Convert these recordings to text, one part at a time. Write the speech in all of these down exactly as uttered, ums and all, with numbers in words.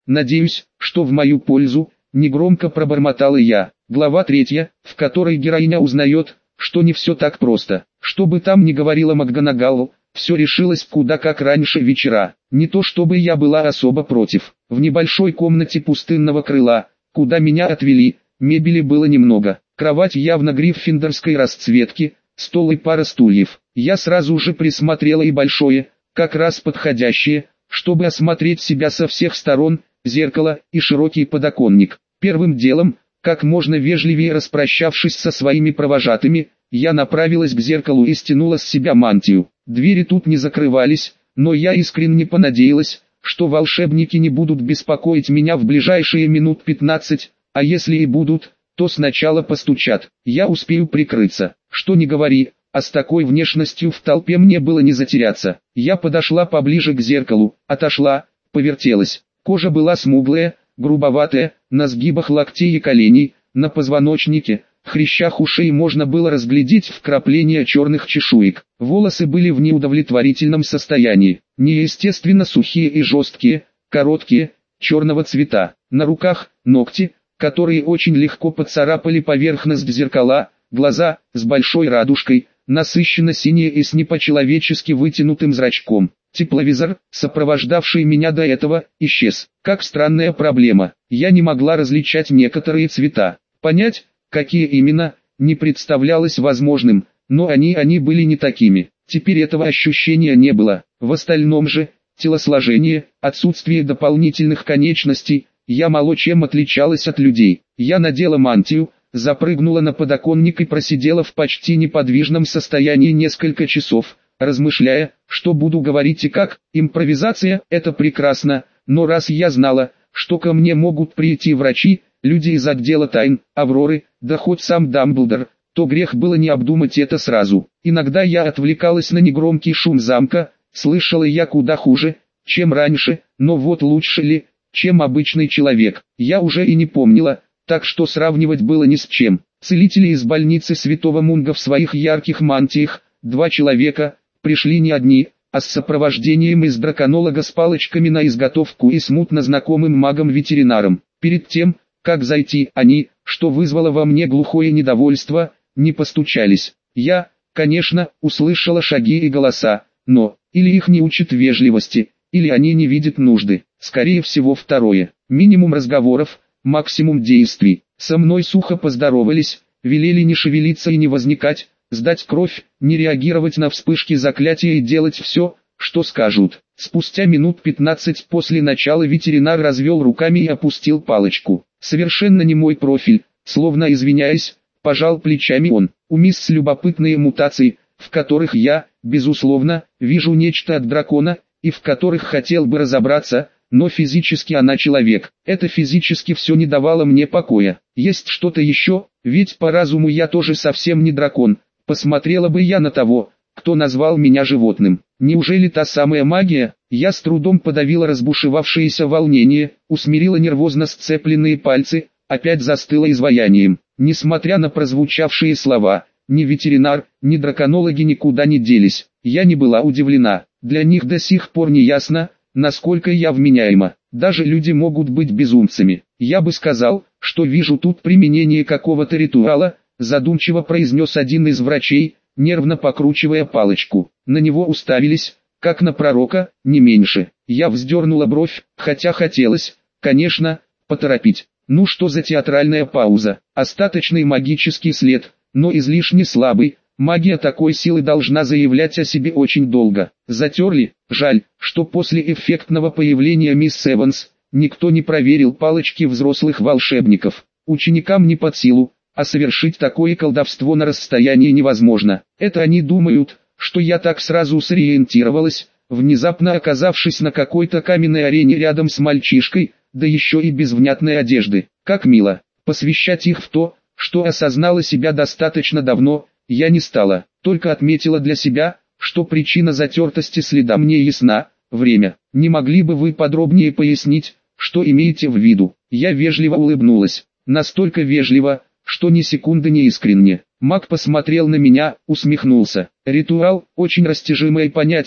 Надеюсь, что в мою пользу, негромко пробормотала я. Глава третья, в которой героиня узнает, что не все так просто. Что бы там ни говорила МакГонагал, все решилось куда как раньше вечера. Не то чтобы я была особо против. В небольшой комнате пустынного крыла, куда меня отвели, мебели было немного. Кровать явно гриффиндорской расцветки, стол и пара стульев. Я сразу же присмотрела и большое, как раз подходящее, чтобы осмотреть себя со всех сторон, зеркало и широкий подоконник. Первым делом, как можно вежливее распрощавшись со своими провожатыми, я направилась к зеркалу и стянула с себя мантию. Двери тут не закрывались, но я искренне понадеялась, что волшебники не будут беспокоить меня в ближайшие минут пятнадцать, а если и будут, то сначала постучат. Я успею прикрыться. Что ни говори, а с такой внешностью в толпе мне было не затеряться. Я подошла поближе к зеркалу, отошла, повертелась. Кожа была смуглая, грубоватая, на сгибах локтей и коленей, на позвоночнике, хрящах ушей можно было разглядеть вкрапления черных чешуек. Волосы были в неудовлетворительном состоянии, неестественно сухие и жесткие, короткие, черного цвета. На руках ногти, которые очень легко поцарапали поверхность зеркала, глаза с большой радужкой, насыщенно синие и с непочеловечески вытянутым зрачком. Тепловизор, сопровождавший меня до этого, исчез. Как странная проблема, я не могла различать некоторые цвета. Понять, какие именно, не представлялось возможным, но они они были не такими. Теперь этого ощущения не было. В остальном же, телосложение, отсутствие дополнительных конечностей, я мало чем отличалась от людей. Я надела мантию, запрыгнула на подоконник и просидела в почти неподвижном состоянии несколько часов, размышляя, что буду говорить и как. Импровизация – это прекрасно, но раз я знала, что ко мне могут прийти врачи, люди из отдела тайн, Авроры, да хоть сам Дамблдор, то грех было не обдумать это сразу. Иногда я отвлекалась на негромкий шум замка, слышала я куда хуже, чем раньше, но вот лучше ли, чем обычный человек, я уже и не помнила, так что сравнивать было ни с чем. Целители из больницы Святого Мунга в своих ярких мантиях, два человека, пришли не одни, а с сопровождением из драконолога с палочками на изготовку и смутно знакомым магом-ветеринаром. Перед тем, как зайти, они, что вызвало во мне глухое недовольство, не постучались. Я, конечно, услышала шаги и голоса, но, или их не учат вежливости, или они не видят нужды. Скорее всего второе. Минимум разговоров, максимум действий. Со мной сухо поздоровались, велели не шевелиться и не возникать, сдать кровь, не реагировать на вспышки заклятия и делать все, что скажут. Спустя минут пятнадцать после начала ветеринар развел руками и опустил палочку. Совершенно не мой профиль, словно извиняясь, пожал плечами он. У мисс любопытные мутации, в которых я, безусловно, вижу нечто от дракона, и в которых хотел бы разобраться, но физически она человек. Это физически все не давало мне покоя. Есть что-то еще, ведь по разуму я тоже совсем не дракон. Посмотрела бы я на того, кто назвал меня животным. Неужели та самая магия? Я с трудом подавила разбушевавшееся волнение, усмирила нервозно сцепленные пальцы, опять застыла изваянием. Несмотря на прозвучавшие слова, ни ветеринар, ни драконологи никуда не делись. Я не была удивлена. Для них до сих пор не ясно, насколько я вменяема. Даже люди могут быть безумцами. Я бы сказал, что вижу тут применение какого-то ритуала, задумчиво произнес один из врачей, нервно покручивая палочку. На него уставились, как на пророка, не меньше. Я вздернула бровь, хотя хотелось, конечно, поторопить. Ну что за театральная пауза? Остаточный магический след, но излишне слабый. Магия такой силы должна заявлять о себе очень долго. Затерли? Жаль, что после эффектного появления мисс Эванс, никто не проверил палочки взрослых волшебников. Ученикам не под силу, а совершить такое колдовство на расстоянии невозможно. Это они думают, что я так сразу сориентировалась, внезапно оказавшись на какой-то каменной арене рядом с мальчишкой, да еще и без внятной одежды. Как мило, посвящать их в то, что осознала себя достаточно давно, я не стала, только отметила для себя, что причина затертости следа мне ясна. Время. Не могли бы вы подробнее пояснить, что имеете в виду? Я вежливо улыбнулась, настолько вежливо, что ни секунды не искренне. Маг посмотрел на меня, усмехнулся. Ритуал – очень растяжимое понятие,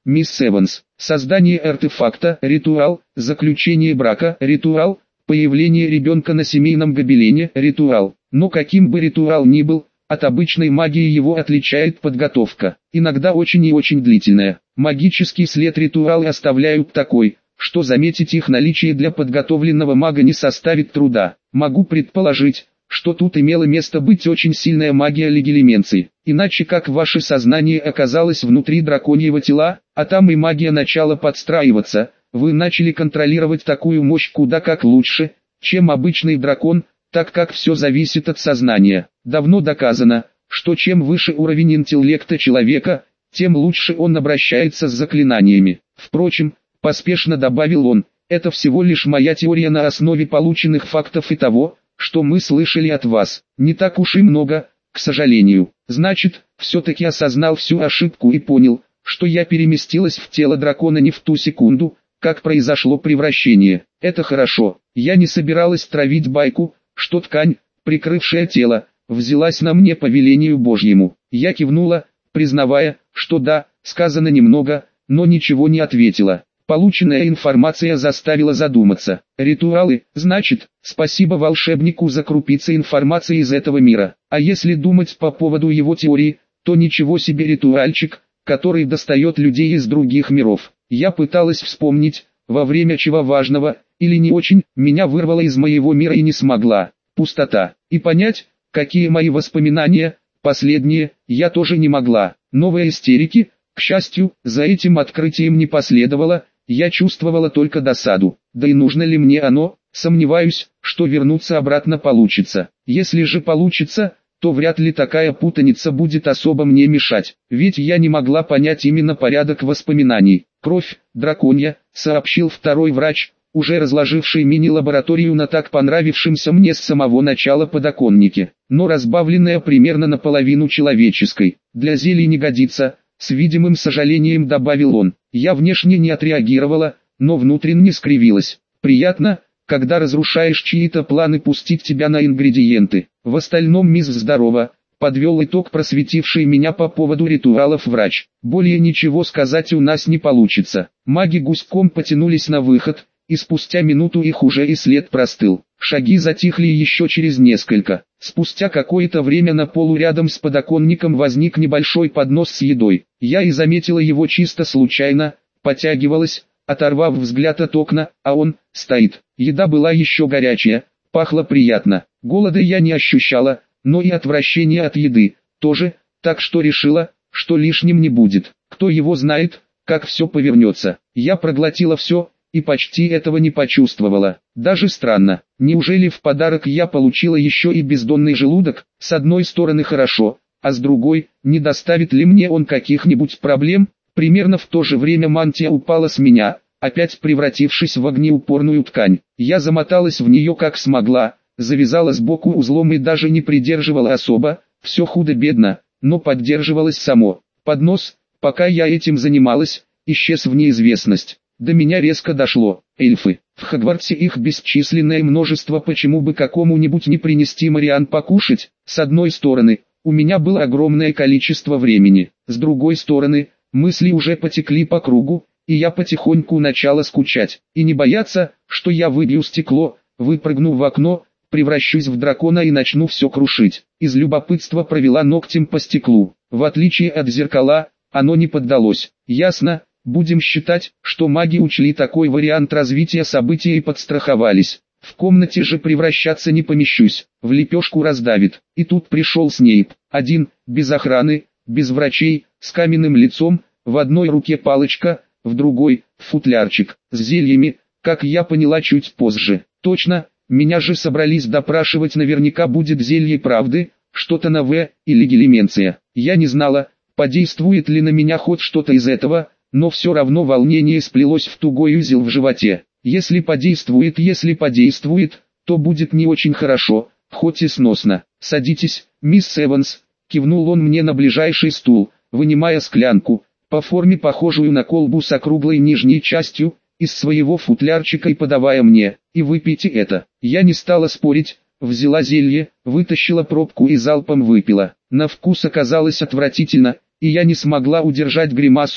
мисс Эванс. Создание артефакта, ритуал, заключение брака, ритуал, появление ребенка на семейном гобелене, ритуал. Но каким бы ритуал ни был, от обычной магии его отличает подготовка, иногда очень и очень длительная. Магический след ритуалы оставляют такой, что заметить их наличие для подготовленного мага не составит труда. Могу предположить, что тут имела место быть очень сильная магия легилименции, иначе как ваше сознание оказалось внутри драконьего тела, а там и магия начала подстраиваться, вы начали контролировать такую мощь куда как лучше, чем обычный дракон, так как все зависит от сознания. Давно доказано, что чем выше уровень интеллекта человека, тем лучше он обращается с заклинаниями. Впрочем, поспешно добавил он, это всего лишь моя теория на основе полученных фактов и того, что мы слышали от вас. Не так уж и много, к сожалению. Значит, все-таки осознал всю ошибку и понял, что я переместилась в тело дракона не в ту секунду, как произошло превращение. Это хорошо. Я не собиралась травить байку, что ткань, прикрывшая тело, взялась на мне по велению Божьему. Я кивнула, признавая, что да, сказано немного, но ничего не ответила. Полученная информация заставила задуматься. Ритуалы, значит, спасибо волшебнику за крупицы информации из этого мира. А если думать по поводу его теории, то ничего себе ритуальчик, который достает людей из других миров. Я пыталась вспомнить, во время чего важного, или не очень, меня вырвало из моего мира и не смогла. Пустота. И понять, какие мои воспоминания, последние, я тоже не могла. Новые истерики, к счастью, за этим открытием не последовало. Я чувствовала только досаду. Да и нужно ли мне оно? Сомневаюсь, что вернуться обратно получится. Если же получится, то вряд ли такая путаница будет особо мне мешать. Ведь я не могла понять именно порядок воспоминаний. Кровь, драконья, сообщил второй врач, уже разложивший мини-лабораторию на так понравившемся мне с самого начала подоконнике, но разбавленная примерно наполовину человеческой. Для зелий не годится. С видимым сожалением добавил он. Я внешне не отреагировала, но внутренне скривилась. Приятно, когда разрушаешь чьи-то планы пустить тебя на ингредиенты. В остальном мисс здорово, подвел итог просветивший меня по поводу ритуалов врач. Более ничего сказать у нас не получится. Маги гуськом потянулись на выход, и спустя минуту их уже и след простыл. Шаги затихли еще через несколько. Спустя какое-то время на полу рядом с подоконником возник небольшой поднос с едой. Я и заметила его чисто случайно, потягивалась, оторвав взгляд от окна, а он стоит. Еда была еще горячая, пахло приятно. Голода я не ощущала, но и отвращения от еды тоже, так что решила, что лишним не будет. Кто его знает, как все повернется. Я проглотила все и почти этого не почувствовала. Даже странно, неужели в подарок я получила еще и бездонный желудок? С одной стороны хорошо, а с другой, не доставит ли мне он каких-нибудь проблем? Примерно в то же время мантия упала с меня, опять превратившись в огнеупорную ткань. Я замоталась в нее как смогла, завязала сбоку узлом и даже не придерживала особо, все худо-бедно, но поддерживалась само. Поднос, пока я этим занималась, исчез в неизвестность. До меня резко дошло. Эльфы. В Хогвартсе их бесчисленное множество, почему бы какому-нибудь не принести Мариан покушать? С одной стороны, у меня было огромное количество времени. С другой стороны, мысли уже потекли по кругу, и я потихоньку начала скучать. И не бояться, что я выбью стекло, выпрыгну в окно, превращусь в дракона и начну все крушить. Из любопытства провела ногтем по стеклу. В отличие от зеркала, оно не поддалось. Ясно. Будем считать, что маги учли такой вариант развития событий и подстраховались. В комнате же превращаться не помещусь, в лепешку раздавит. И тут пришел Снейп. Один, без охраны, без врачей, с каменным лицом, в одной руке палочка, в другой – футлярчик, с зельями, как я поняла чуть позже. Точно, меня же собрались допрашивать, наверняка будет зелье правды, что-то на В, или гелименция. Я не знала, подействует ли на меня хоть что-то из этого, но все равно волнение сплелось в тугой узел в животе. Если подействует, если подействует, то будет не очень хорошо, хоть и сносно. «Садитесь, мисс Эванс», — кивнул он мне на ближайший стул, вынимая склянку, по форме похожую на колбу с округлой нижней частью, из своего футлярчика и подавая мне, «и выпейте это». Я не стала спорить, взяла зелье, вытащила пробку и залпом выпила. На вкус оказалось отвратительно, и я не смогла удержать гримасу,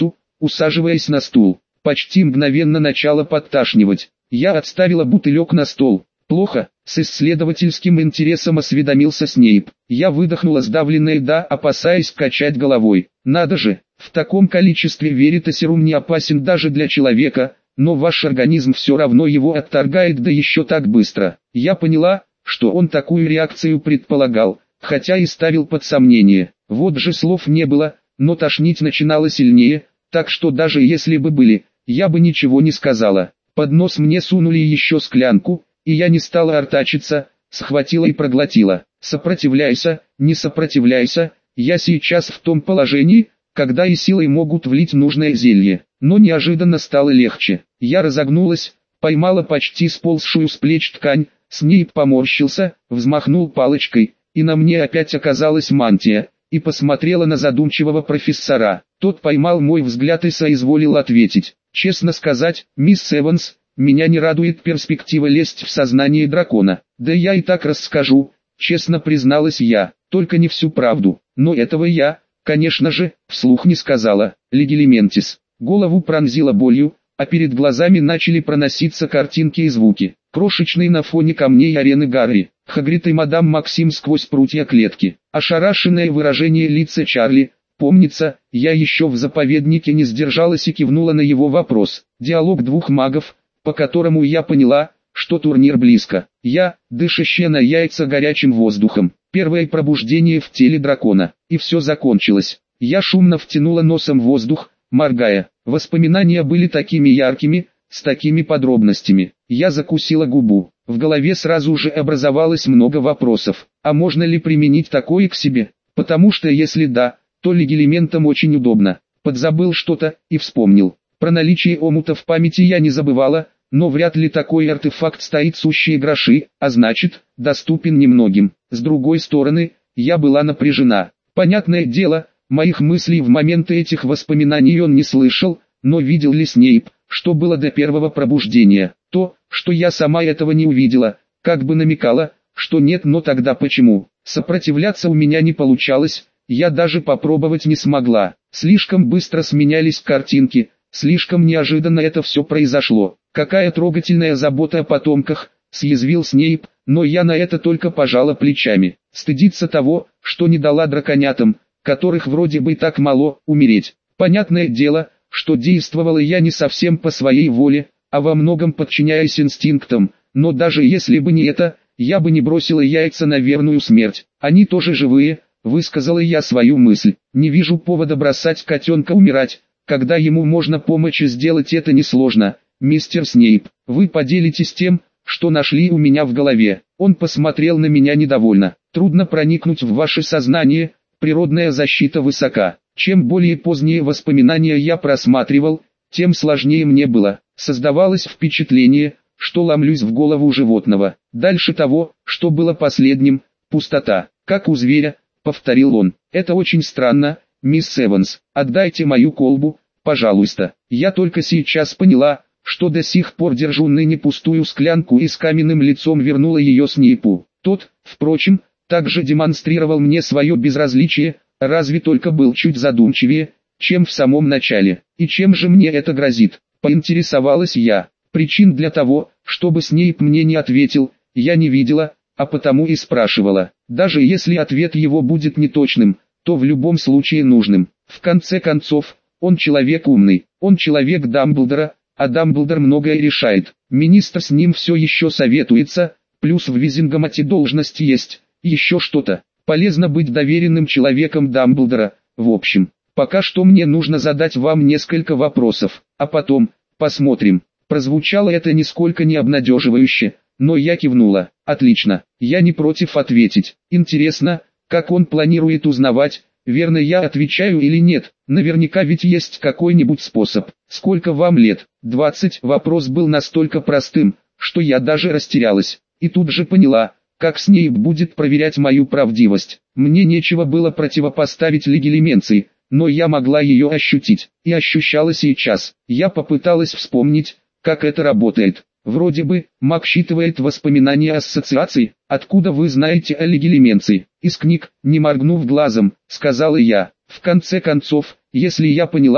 усаживаясь на стул. Почти мгновенно начало подташнивать. Я отставила бутылек на стол. «Плохо», — с исследовательским интересом осведомился Снейп. Я выдохнула сдавленное «да», опасаясь качать головой. «Надо же, в таком количестве веритасерум не опасен даже для человека, но ваш организм все равно его отторгает, да еще так быстро». Я поняла, что он такую реакцию предполагал, хотя и ставил под сомнение. Вот же слов не было, но тошнить начинало сильнее, так что даже если бы были, я бы ничего не сказала. Под нос мне сунули еще склянку, и я не стала артачиться, схватила и проглотила. Сопротивляйся, не сопротивляйся, я сейчас в том положении, когда и силой могут влить нужное зелье. Но неожиданно стало легче. Я разогнулась, поймала почти сползшую с плеч ткань, Снейп поморщился, взмахнул палочкой, и на мне опять оказалась мантия, и посмотрела на задумчивого профессора. Тот поймал мой взгляд и соизволил ответить. «Честно сказать, мисс Эванс, меня не радует перспектива лезть в сознание дракона. Да я и так расскажу», — честно призналась я, — «только не всю правду». Но этого я, конечно же, вслух не сказала. Легилиментис. Голову пронзила болью, а перед глазами начали проноситься картинки и звуки. Крошечные на фоне камней арены Гарри, Хагрид и мадам Максим сквозь прутья клетки. Ошарашенное выражение лица Чарли. Помнится, я еще в заповеднике не сдержалась и кивнула на его вопрос. Диалог двух магов, по которому я поняла, что турнир близко. Я, дышащая на яйца горячим воздухом. Первое пробуждение в теле дракона. И все закончилось. Я шумно втянула носом воздух, моргая. Воспоминания были такими яркими, с такими подробностями. Я закусила губу. В голове сразу же образовалось много вопросов. А можно ли применить такое к себе? Потому что если да, то легилиментом очень удобно. Подзабыл что-то и вспомнил. Про наличие омута в памяти я не забывала, но вряд ли такой артефакт стоит сущие гроши, а значит, доступен немногим. С другой стороны, я была напряжена. Понятное дело, моих мыслей в моменты этих воспоминаний он не слышал, но видел ли Снейп, что было до первого пробуждения? То, что я сама этого не увидела, как бы намекала, что нет, но тогда почему? Сопротивляться у меня не получалось, я даже попробовать не смогла. Слишком быстро сменялись картинки, слишком неожиданно это все произошло. Какая трогательная забота о потомках, съязвил Снейп, но я на это только пожала плечами. Стыдиться того, что не дала драконятам, которых вроде бы так мало, умереть. Понятное дело, что действовала я не совсем по своей воле, а во многом подчиняясь инстинктам, но даже если бы не это, я бы не бросила яйца на верную смерть. Они тоже живые, высказала я свою мысль. Не вижу повода бросать котенка умирать, когда ему можно помочь, и сделать это несложно. Мистер Снейп, вы поделитесь тем, что нашли у меня в голове. Он посмотрел на меня недовольно. Трудно проникнуть в ваше сознание, природная защита высока. Чем более поздние воспоминания я просматривал, тем сложнее мне было. Создавалось впечатление, что ломлюсь в голову животного. Дальше того, что было последним, пустота. Как у зверя, повторил он. Это очень странно, мисс Эванс. Отдайте мою колбу, пожалуйста. Я только сейчас поняла, что до сих пор держу ныне пустую склянку и с каменным лицом вернула ее Снейпу. Тот, впрочем, также демонстрировал мне свое безразличие, разве только был чуть задумчивее, чем в самом начале. И чем же мне это грозит? Поинтересовалась я. Причин для того, чтобы Снейп мне не ответил, я не видела, а потому и спрашивала. Даже если ответ его будет неточным, то в любом случае нужным. В конце концов, он человек умный, он человек Дамблдора, а Дамблдор многое решает. Министр с ним все еще советуется, плюс в Визингамате должность есть, еще что-то. Полезно быть доверенным человеком Дамблдора. В общем, пока что мне нужно задать вам несколько вопросов, а потом, посмотрим. Прозвучало это нисколько не обнадеживающе, но я кивнула. Отлично, я не против ответить. Интересно, как он планирует узнавать, верно я отвечаю или нет. Наверняка ведь есть какой-нибудь способ. Сколько вам лет? двадцать. Вопрос был настолько простым, что я даже растерялась. И тут же поняла, как Снейп будет проверять мою правдивость. Мне нечего было противопоставить легилименции, но я могла ее ощутить. И ощущала сейчас. Я попыталась вспомнить, как это работает. Вроде бы, маг считывает воспоминания ассоциаций. Откуда вы знаете о легилименции? Из книг, не моргнув глазом, сказала я. В конце концов, если я поняла,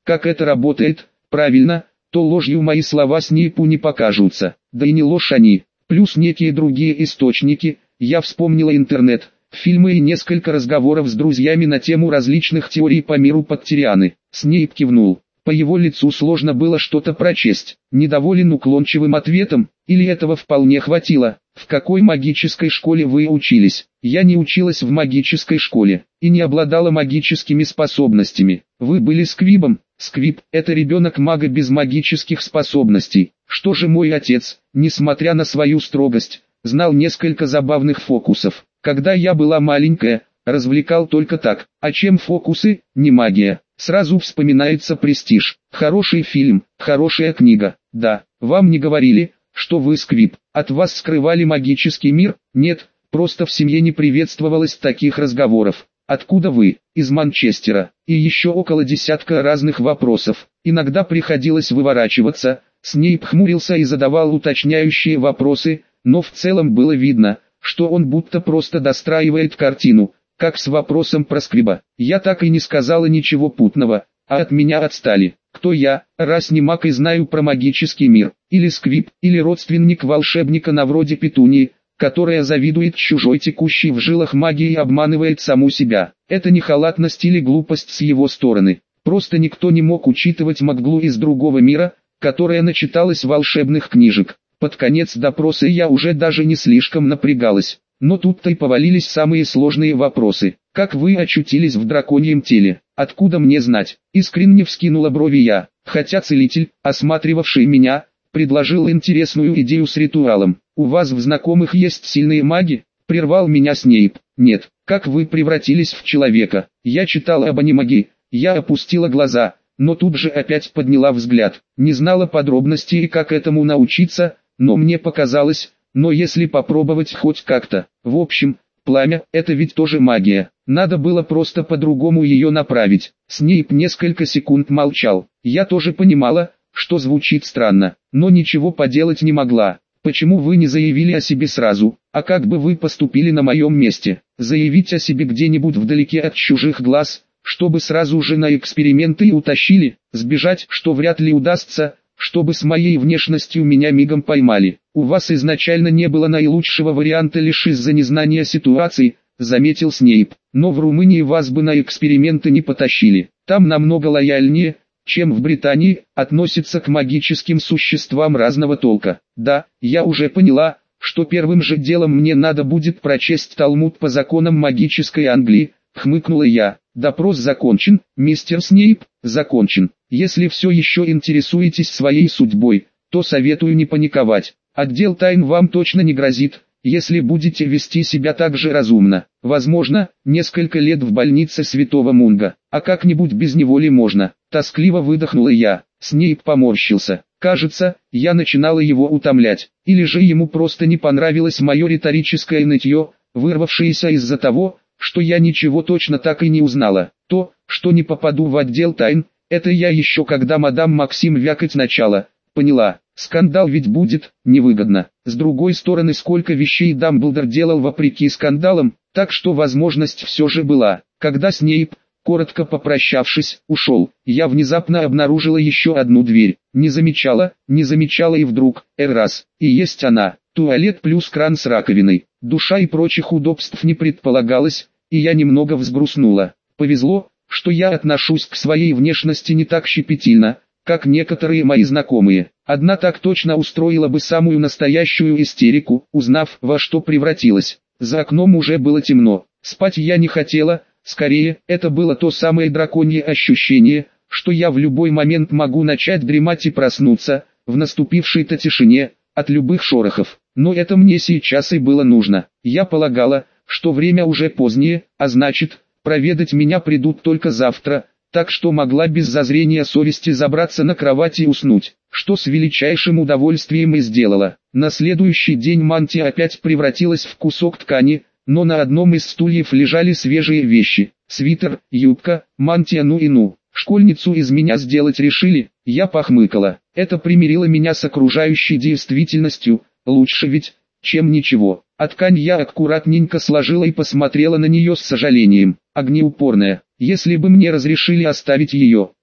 Как это работает? Правильно, то ложью мои слова Снейпу не покажутся, да и не ложь они, плюс некие другие источники, я вспомнила интернет, фильмы и несколько разговоров с друзьями на тему различных теорий по миру Поттерианы. Снейп кивнул. По его лицу сложно было что-то прочесть. Недоволен уклончивым ответом, или этого вполне хватило? В какой магической школе вы учились? Я не училась в магической школе, и не обладала магическими способностями. Вы были сквибом. Сквиб – это ребенок мага без магических способностей. Что же мой отец, несмотря на свою строгость, знал несколько забавных фокусов. Когда я была маленькая, развлекал только так. А чем фокусы, не магия? Сразу вспоминается «Престиж». Хороший фильм, хорошая книга. Да, вам не говорили, что вы сквиб. От вас скрывали магический мир? Нет, просто в семье не приветствовалось таких разговоров. Откуда вы? Из Манчестера. И еще около десятка разных вопросов. Иногда приходилось выворачиваться. Снейп хмурился и задавал уточняющие вопросы, но в целом было видно, что он будто просто достраивает картину, как с вопросом про сквиба. Я так и не сказала ничего путного, а от меня отстали. Кто я, раз не маг и знаю про магический мир? Или сквиб, или родственник волшебника на вроде Петунии, которая завидует чужой текущей в жилах магии и обманывает саму себя. Это не халатность или глупость с его стороны. Просто никто не мог учитывать Макглу из другого мира, которая начиталась волшебных книжек. Под конец допроса я уже даже не слишком напрягалась. Но тут-то и повалились самые сложные вопросы. Как вы очутились в драконьем теле? Откуда мне знать? Искренне вскинула брови я, хотя целитель, осматривавший меня, предложил интересную идею с ритуалом. У вас в знакомых есть сильные маги? Прервал меня Снейп. Нет. Как вы превратились в человека? Я читала об анимагии. Я опустила глаза, но тут же опять подняла взгляд. Не знала подробностей и как этому научиться, но мне показалось, но если попробовать хоть как-то. В общем, пламя – это ведь тоже магия. Надо было просто по-другому ее направить. Снейп несколько секунд молчал. Я тоже понимала, что звучит странно, но ничего поделать не могла. Почему вы не заявили о себе сразу? А как бы вы поступили на моем месте? Заявить о себе где-нибудь вдалеке от чужих глаз, чтобы сразу же на эксперименты и утащили? Сбежать, что вряд ли удастся, чтобы с моей внешностью меня мигом поймали. У вас изначально не было наилучшего варианта лишь из-за незнания ситуации, заметил Снейп. Но в Румынии вас бы на эксперименты не потащили. Там намного лояльнее, чем в Британии, относится к магическим существам разного толка. Да, я уже поняла, что первым же делом мне надо будет прочесть Талмуд по законам магической Англии, хмыкнула я. Допрос закончен, мистер Снейп, закончен. Если все еще интересуетесь своей судьбой, то советую не паниковать. Отдел тайн вам точно не грозит, если будете вести себя так же разумно. Возможно, несколько лет в больнице Святого Мунга, а как-нибудь без неволи можно. Тоскливо выдохнула я. Снейп поморщился. Кажется, я начинала его утомлять, или же ему просто не понравилось мое риторическое нытье, вырвавшееся из-за того, что я ничего точно так и не узнала. То, что не попаду в отдел тайн, это я еще когда мадам Максим вякать начала, поняла. Скандал ведь будет, невыгодно. С другой стороны, сколько вещей Дамблдор делал вопреки скандалам, так что возможность все же была. Когда Снейп, коротко попрощавшись, ушел, я внезапно обнаружила еще одну дверь. Не замечала, не замечала и вдруг, раз, и есть она. Туалет плюс кран с раковиной. Душа и прочих удобств не предполагалось, и я немного взгрустнула. Повезло, что я отношусь к своей внешности не так щепетильно, как некоторые мои знакомые. Одна так точно устроила бы самую настоящую истерику, узнав, во что превратилась. За окном уже было темно. Спать я не хотела, скорее, это было то самое драконье ощущение, что я в любой момент могу начать дремать и проснуться, в наступившей-то тишине, от любых шорохов. Но это мне сейчас и было нужно. Я полагала, что время уже позднее, а значит, проведать меня придут только завтра, так что могла без зазрения совести забраться на кровать и уснуть, что с величайшим удовольствием и сделала. На следующий день мантия опять превратилась в кусок ткани, но на одном из стульев лежали свежие вещи. Свитер, юбка, мантия, ну и ну. Школьницу из меня сделать решили, я похмыкала. Это примирило меня с окружающей действительностью, лучше ведь, чем ничего. А ткань я аккуратненько сложила и посмотрела на нее с сожалением. Огнеупорная. Если бы мне разрешили оставить ее,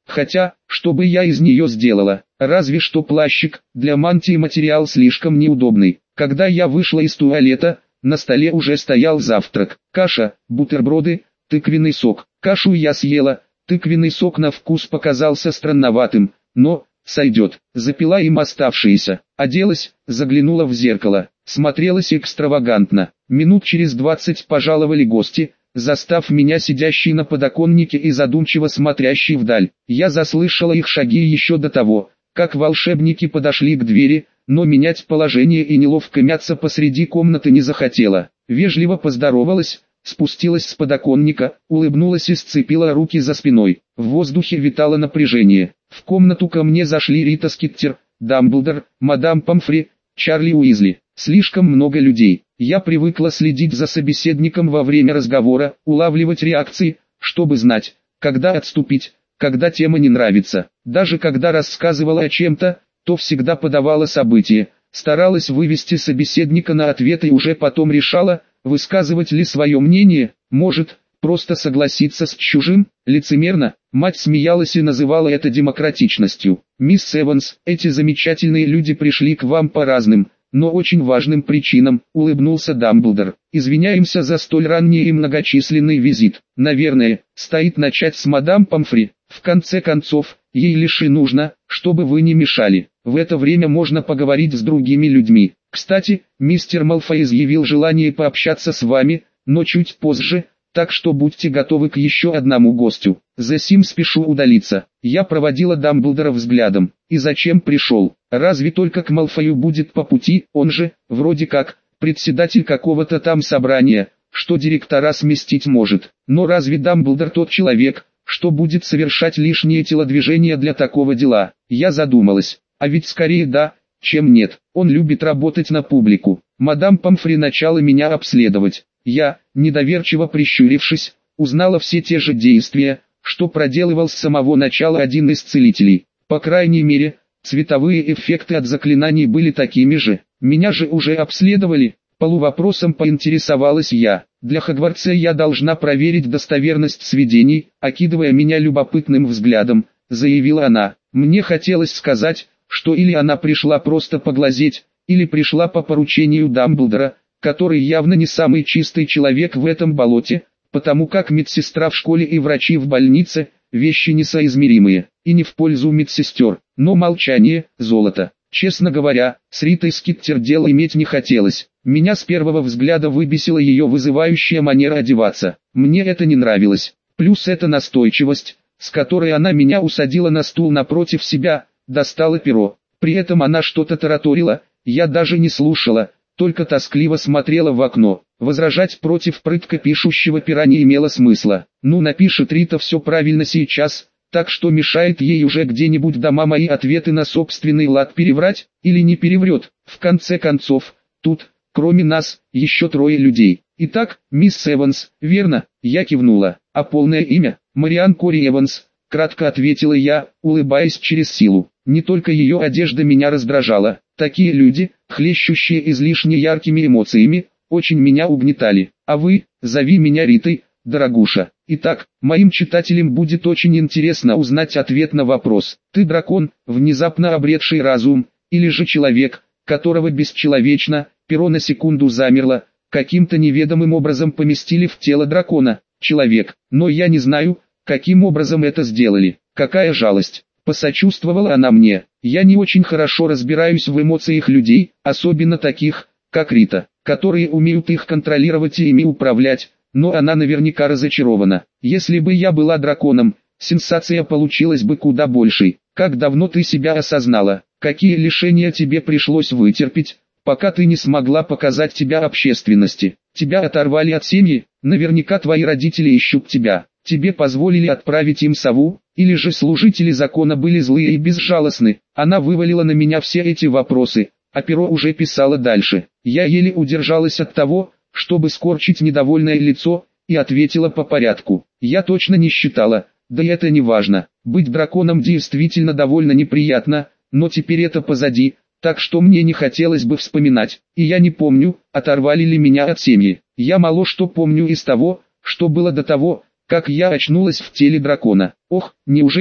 Хотя, что бы я из нее сделала? Разве что плащик, для мантии материал слишком неудобный. Когда я вышла из туалета, на столе уже стоял завтрак. Каша, бутерброды, тыквенный сок. Кашу я съела, тыквенный сок на вкус показался странноватым, но сойдет. Запила им оставшиеся. Оделась, заглянула в зеркало. Смотрелась экстравагантно. Минут через двадцать пожаловали гости, застав меня сидящей на подоконнике и задумчиво смотрящей вдаль. Я заслышала их шаги еще до того, как волшебники подошли к двери, но менять положение и неловко мяться посреди комнаты не захотела. Вежливо поздоровалась, спустилась с подоконника, улыбнулась и сцепила руки за спиной. В воздухе витало напряжение. В комнату ко мне зашли Рита Скиттер, Дамблдор, мадам Помфри, Чарли Уизли. Слишком много людей. Я привыкла следить за собеседником во время разговора, улавливать реакции, чтобы знать, когда отступить, когда тема не нравится. Даже когда рассказывала о чем-то, то всегда подавала события, старалась вывести собеседника на ответ и уже потом решала, высказывать ли свое мнение, может, просто согласиться с чужим, лицемерно. Мать смеялась и называла это демократичностью. «Мисс Эванс, эти замечательные люди пришли к вам по разным, но очень важным причинам», — улыбнулся Дамблдор. «Извиняемся за столь ранний и многочисленный визит. Наверное, стоит начать с мадам Помфри. В конце концов, ей лишь и нужно, чтобы вы не мешали. В это время можно поговорить с другими людьми. Кстати, мистер Малфой изъявил желание пообщаться с вами, но чуть позже, так что будьте готовы к еще одному гостю. Засим спешу удалиться». Я проводила Дамблдора взглядом. И зачем пришел? Разве только к Малфою будет по пути, он же, вроде как, председатель какого-то там собрания, что директора сместить может. Но разве Дамблдор тот человек, что будет совершать лишние телодвижения для такого дела? Я задумалась. А ведь скорее да, чем нет. Он любит работать на публику. Мадам Помфри начала меня обследовать. Я, недоверчиво прищурившись, узнала все те же действия, что проделывал с самого начала один из целителей. По крайней мере, цветовые эффекты от заклинаний были такими же. Меня же уже обследовали. Полувопросом поинтересовалась я. Для Хогвартса я должна проверить достоверность сведений, окидывая меня любопытным взглядом, заявила она. Мне хотелось сказать, что или она пришла просто поглазеть, или пришла по поручению Дамблдора, который явно не самый чистый человек в этом болоте, потому как медсестра в школе и врачи в больнице – вещи несоизмеримые, и не в пользу медсестер, но молчание – золото. Честно говоря, с Ритой Скиттер дел иметь не хотелось. Меня с первого взгляда выбесила ее вызывающая манера одеваться. Мне это не нравилось. Плюс эта настойчивость, с которой она меня усадила на стул напротив себя, достала перо. При этом она что-то тараторила, я даже не слушала, только тоскливо смотрела в окно. Возражать против прытко пишущего пера не имело смысла. Ну, напишет Рита все правильно сейчас, так что мешает ей уже где-нибудь дома мои ответы на собственный лад переврать, или не переврет. В конце концов, тут, кроме нас, еще трое людей. Итак, мисс Эванс, верно? Я кивнула. А полное имя? Мариан Кори Эванс, кратко ответила я, улыбаясь через силу. Не только ее одежда меня раздражала. Такие люди, хлещущие излишне яркими эмоциями, очень меня угнетали. А вы, зови меня Ритой, дорогуша. Итак, моим читателям будет очень интересно узнать ответ на вопрос. Ты дракон, внезапно обретший разум, или же человек, которого бесчеловечно, перо на секунду замерло, каким-то неведомым образом поместили в тело дракона? Человек, но я не знаю, каким образом это сделали. Какая жалость. Посочувствовала она мне. Я не очень хорошо разбираюсь в эмоциях людей, особенно таких, как Рита, которые умеют их контролировать и ими управлять, но она наверняка разочарована. Если бы я была драконом, сенсация получилась бы куда большей. Как давно ты себя осознала, какие лишения тебе пришлось вытерпеть, пока ты не смогла показать тебя общественности. Тебя оторвали от семьи, наверняка твои родители ищут тебя. Тебе позволили отправить им сову, или же служители закона были злые и безжалостны. Она вывалила на меня все эти вопросы, а перо уже писало дальше. Я еле удержалась от того, чтобы скорчить недовольное лицо, и ответила по порядку. Я точно не считала, да и это не важно. Быть драконом действительно довольно неприятно, но теперь это позади, так что мне не хотелось бы вспоминать. И я не помню, оторвали ли меня от семьи. Я мало что помню из того, что было до того, как я очнулась в теле дракона. Ох, неужели?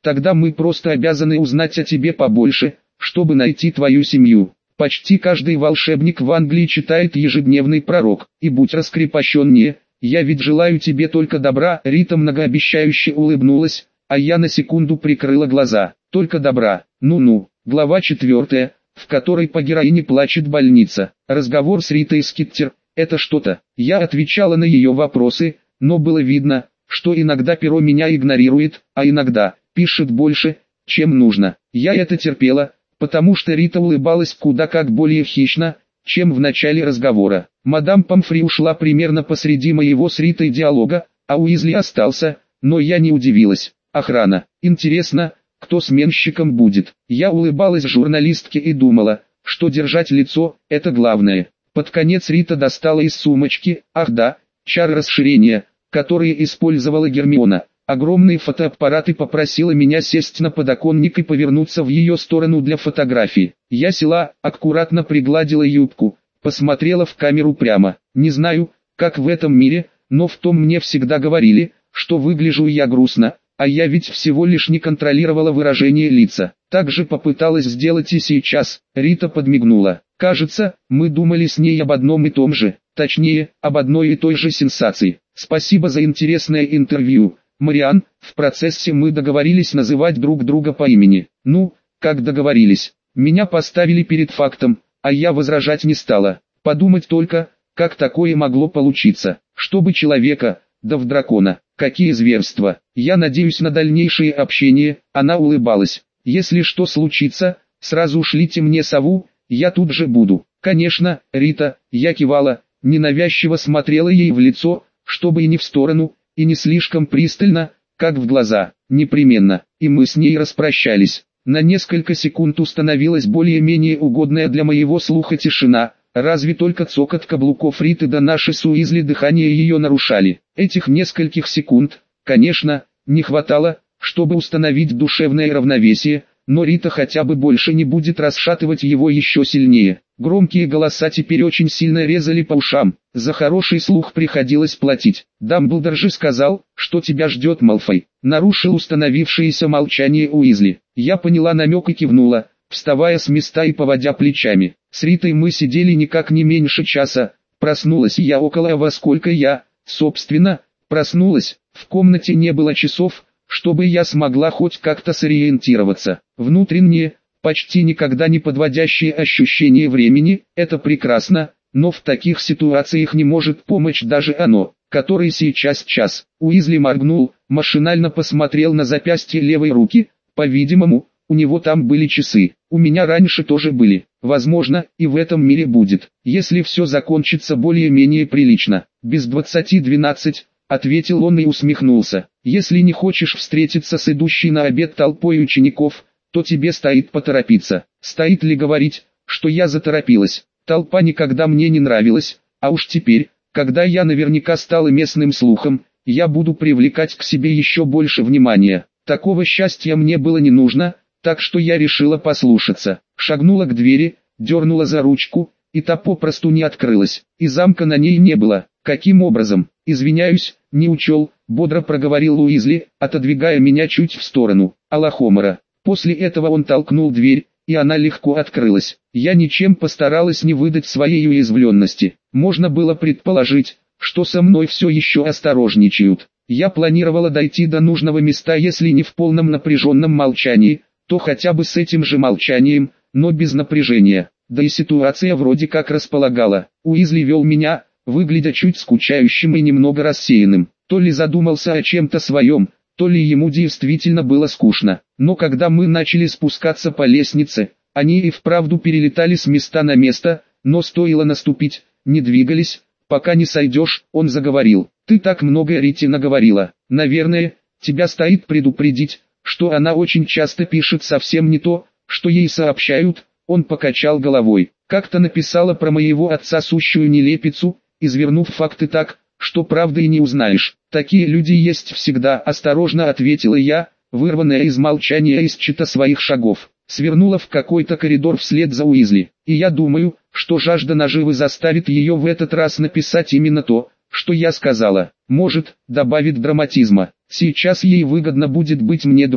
Тогда мы просто обязаны узнать о тебе побольше, чтобы найти твою семью. Почти каждый волшебник в Англии читает ежедневный пророк, и будь раскрепощеннее, я ведь желаю тебе только добра. Рита многообещающе улыбнулась, а я на секунду прикрыла глаза. Только добра. Ну-ну. Глава четвертая, в которой по героине плачет больница. Разговор с Ритой Скиттер – это что-то. Я отвечала на ее вопросы, но было видно, что иногда перо меня игнорирует, а иногда пишет больше, чем нужно. Я это терпела, потому что Рита улыбалась куда как более хищно, чем в начале разговора. Мадам Помфри ушла примерно посреди моего с Ритой диалога, а Уизли остался, но я не удивилась. Охрана. Интересно, кто сменщиком будет? Я улыбалась журналистке и думала, что держать лицо – это главное. Под конец Рита достала из сумочки, ах да, чары расширения, которые использовала Гермиона, огромный фотоаппарат и попросила меня сесть на подоконник и повернуться в ее сторону для фотографии. Я села, аккуратно пригладила юбку, посмотрела в камеру прямо. Не знаю, как в этом мире, но в том мне всегда говорили, что выгляжу я грустно, а я ведь всего лишь не контролировала выражение лица. Так же попыталась сделать и сейчас. Рита подмигнула. Кажется, мы думали с ней об одном и том же, точнее, об одной и той же сенсации. Спасибо за интересное интервью, Мариан. В процессе мы договорились называть друг друга по имени. Ну, как договорились. Меня поставили перед фактом, а я возражать не стала. Подумать только, как такое могло получиться. Чтобы человека, да в дракона. Какие зверства. Я надеюсь на дальнейшее общение. Она улыбалась. Если что случится, сразу шлите мне сову, я тут же буду. Конечно, Рита. Я кивала, ненавязчиво смотрела ей в лицо, чтобы и не в сторону, и не слишком пристально, как в глаза. Непременно. И мы с ней распрощались. На несколько секунд установилась более-менее угодная для моего слуха тишина. Разве только цокот каблуков Риты да наши с Уизли дыхание ее нарушали. Этих нескольких секунд, конечно, не хватало, чтобы установить душевное равновесие, но Рита хотя бы больше не будет расшатывать его еще сильнее. Громкие голоса теперь очень сильно резали по ушам, за хороший слух приходилось платить. Дамблдор же сказал, что тебя ждет Малфой. Нарушил установившееся молчание Уизли. Я поняла намек и кивнула, вставая с места и поводя плечами. С Ритой мы сидели никак не меньше часа. Проснулась я около во сколько я, собственно, проснулась. В комнате не было часов, чтобы я смогла хоть как-то сориентироваться. Внутреннее, почти никогда не подводящее ощущение времени, это прекрасно, но в таких ситуациях не может помочь даже оно, который сейчас час. Уизли моргнул, машинально посмотрел на запястье левой руки, по-видимому, у него там были часы. У меня раньше тоже были. Возможно, и в этом мире будет, если все закончится более-менее прилично. Без двадцати двенадцать, ответил он и усмехнулся. Если не хочешь встретиться с идущей на обед толпой учеников, то тебе стоит поторопиться. Стоит ли говорить, что я заторопилась? Толпа никогда мне не нравилась, а уж теперь, когда я наверняка стала местным слухом, я буду привлекать к себе еще больше внимания. Такого счастья мне было не нужно, так что я решила послушаться. Шагнула к двери, дернула за ручку, и та попросту не открылась, и замка на ней не было. Каким образом? Извиняюсь, не учел, бодро проговорил Уизли, отодвигая меня чуть в сторону. Алахомора. После этого он толкнул дверь, и она легко открылась. Я ничем постаралась не выдать своей уязвленности. Можно было предположить, что со мной все еще осторожничают. Я планировала дойти до нужного места, если не в полном напряженном молчании, то хотя бы с этим же молчанием, но без напряжения. Да и ситуация вроде как располагала. Уизли вел меня, выглядя чуть скучающим и немного рассеянным. То ли задумался о чем-то своем, то ли ему действительно было скучно. Но когда мы начали спускаться по лестнице, они и вправду перелетали с места на место, но стоило наступить, не двигались, пока не сойдешь, он заговорил. Ты так много Рите наговорила. Наверное, тебя стоит предупредить, что она очень часто пишет совсем не то, что ей сообщают. Он покачал головой. Как-то написала про моего отца сущую нелепицу, извернув факты так, что правды и не узнаешь. Такие люди есть всегда, осторожно ответила я, вырванная из молчания из чета своих шагов. Свернула в какой-то коридор вслед за Уизли. И я думаю, что жажда наживы заставит ее в этот раз написать именно то, что я сказала. Может, добавит драматизма. Сейчас ей выгодно будет быть мне другом.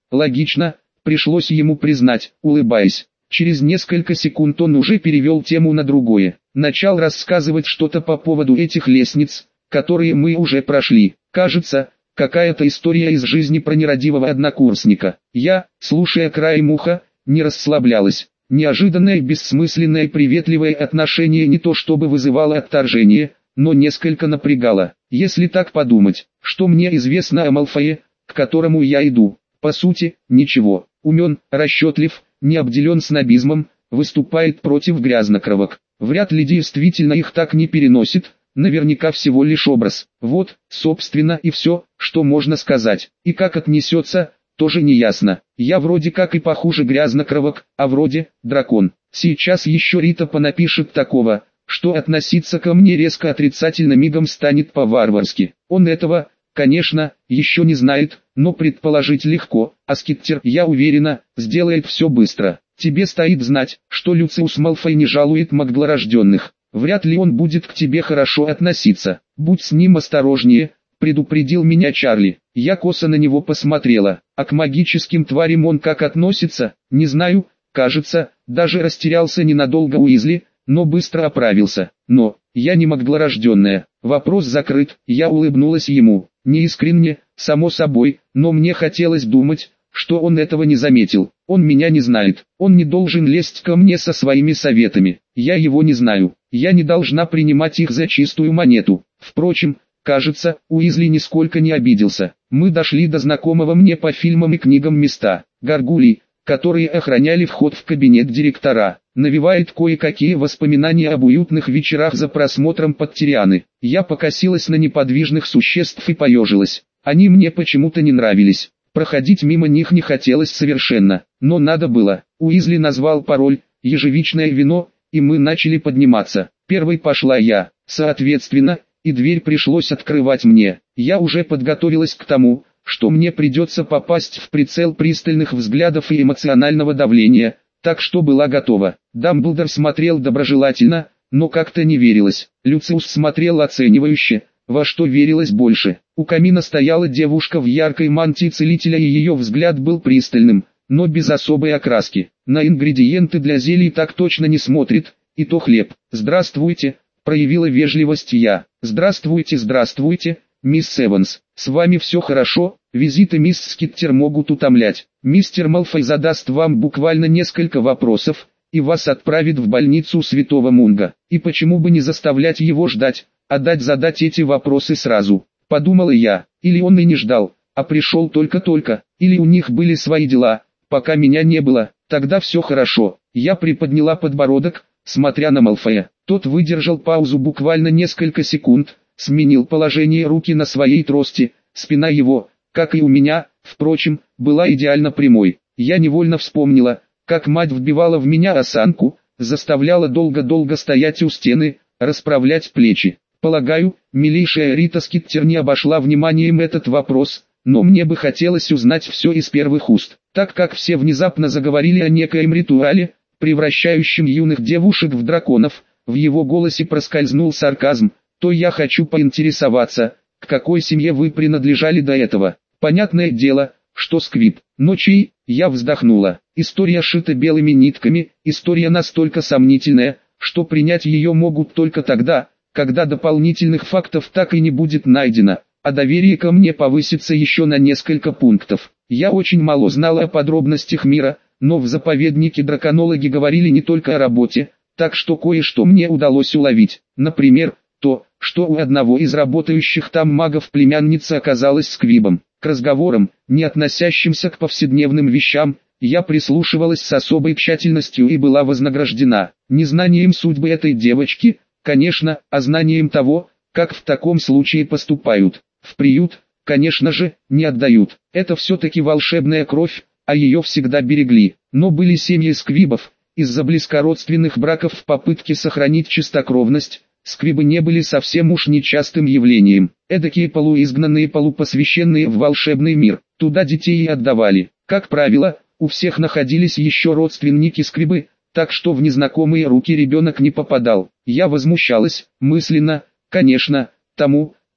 Логично, пришлось ему признать, улыбаясь. Через несколько секунд он уже перевел тему на другое. Начал рассказывать что-то по поводу этих лестниц, которые мы уже прошли. Кажется, какая-то история из жизни про нерадивого однокурсника. Я, слушая краем уха, не расслаблялась. Неожиданное, бессмысленное и приветливое отношение не то чтобы вызывало отторжение, но несколько напрягало. Если так подумать, что мне известно о Малфое, к которому я иду? По сути, ничего. Умен, расчетлив, не обделен снобизмом, выступает против грязнокровок. Вряд ли действительно их так не переносит, наверняка всего лишь образ. Вот, собственно, и все, что можно сказать. И как отнесется, тоже не ясно. Я вроде как и похуже грязнокровок, а вроде дракон. Сейчас еще Рита понапишет такого, что относиться ко мне резко отрицательно мигом станет по-варварски. Он этого, конечно, еще не знает, но предположить легко, а Скиттер, я уверена, сделает все быстро. Тебе стоит знать, что Люциус Малфой не жалует магдлорожденных. Вряд ли он будет к тебе хорошо относиться. Будь с ним осторожнее, предупредил меня Чарли. Я косо на него посмотрела. А к магическим тварям он как относится, не знаю, кажется, даже растерялся ненадолго Уизли, но быстро оправился. Но, я не магдлорожденная. Вопрос закрыт, я улыбнулась ему. Неискренне, само собой, но мне хотелось думать, что он этого не заметил. Он меня не знает, он не должен лезть ко мне со своими советами. Я его не знаю, я не должна принимать их за чистую монету. Впрочем, кажется, Уизли нисколько не обиделся. Мы дошли до знакомого мне по фильмам и книгам места. Гаргулий, которые охраняли вход в кабинет директора, навевает кое-какие воспоминания об уютных вечерах за просмотром Подтирианы. Я покосилась на неподвижных существ и поежилась. Они мне почему-то не нравились. Проходить мимо них не хотелось совершенно, но надо было. Уизли назвал пароль «Ежевичное вино», и мы начали подниматься. Первой пошла я, соответственно, и дверь пришлось открывать мне. Я уже подготовилась к тому, что мне придется попасть в прицел пристальных взглядов и эмоционального давления, так что была готова. Дамблдор смотрел доброжелательно, но как-то не верилось. Люциус смотрел оценивающе, во что верилось больше. У камина стояла девушка в яркой мантии целителя, и ее взгляд был пристальным, но без особой окраски. На ингредиенты для зелий так точно не смотрит, и то хлеб. «Здравствуйте», — проявила вежливость я. «Здравствуйте, здравствуйте, мисс Эванс. С вами все хорошо?» Визиты мисс Скиттер могут утомлять. Мистер Малфой задаст вам буквально несколько вопросов, и вас отправит в больницу Святого Мунга. И почему бы не заставлять его ждать, а дать задать эти вопросы сразу? Подумала я. Или он и не ждал, а пришел только-только, или у них были свои дела, пока меня не было. Тогда все хорошо. Я приподняла подбородок, смотря на Малфоя. Тот выдержал паузу буквально несколько секунд, сменил положение руки на своей трости. Спина его, как и у меня, впрочем, была идеально прямой. Я невольно вспомнила, как мать вбивала в меня осанку, заставляла долго-долго стоять у стены, расправлять плечи. Полагаю, милейшая Рита Скиттер не обошла вниманием этот вопрос, но мне бы хотелось узнать все из первых уст. Так как все внезапно заговорили о некоем ритуале, превращающем юных девушек в драконов, в его голосе проскользнул сарказм, то я хочу поинтересоваться, к какой семье вы принадлежали до этого. Понятное дело, что Сквиб, но чей, я вздохнула. История шита белыми нитками, история настолько сомнительная, что принять ее могут только тогда, когда дополнительных фактов так и не будет найдено, а доверие ко мне повысится еще на несколько пунктов. Я очень мало знала о подробностях мира, но в заповеднике драконологи говорили не только о работе, так что кое-что мне удалось уловить. Например, то, что у одного из работающих там магов племянница оказалась Сквибом. К разговорам, не относящимся к повседневным вещам, я прислушивалась с особой тщательностью и была вознаграждена. Не знанием судьбы этой девочки, конечно, а знанием того, как в таком случае поступают. В приют, конечно же, не отдают. Это все-таки волшебная кровь, а ее всегда берегли. Но были семьи сквибов, из-за близкородственных браков в попытке сохранить чистокровность, сквибы не были совсем уж нечастым явлением. Эдакие полуизгнанные, полупосвященные в волшебный мир, туда детей и отдавали. Как правило, у всех находились еще родственники сквибы, так что в незнакомые руки ребенок не попадал. Я возмущалась, мысленно, конечно, тому,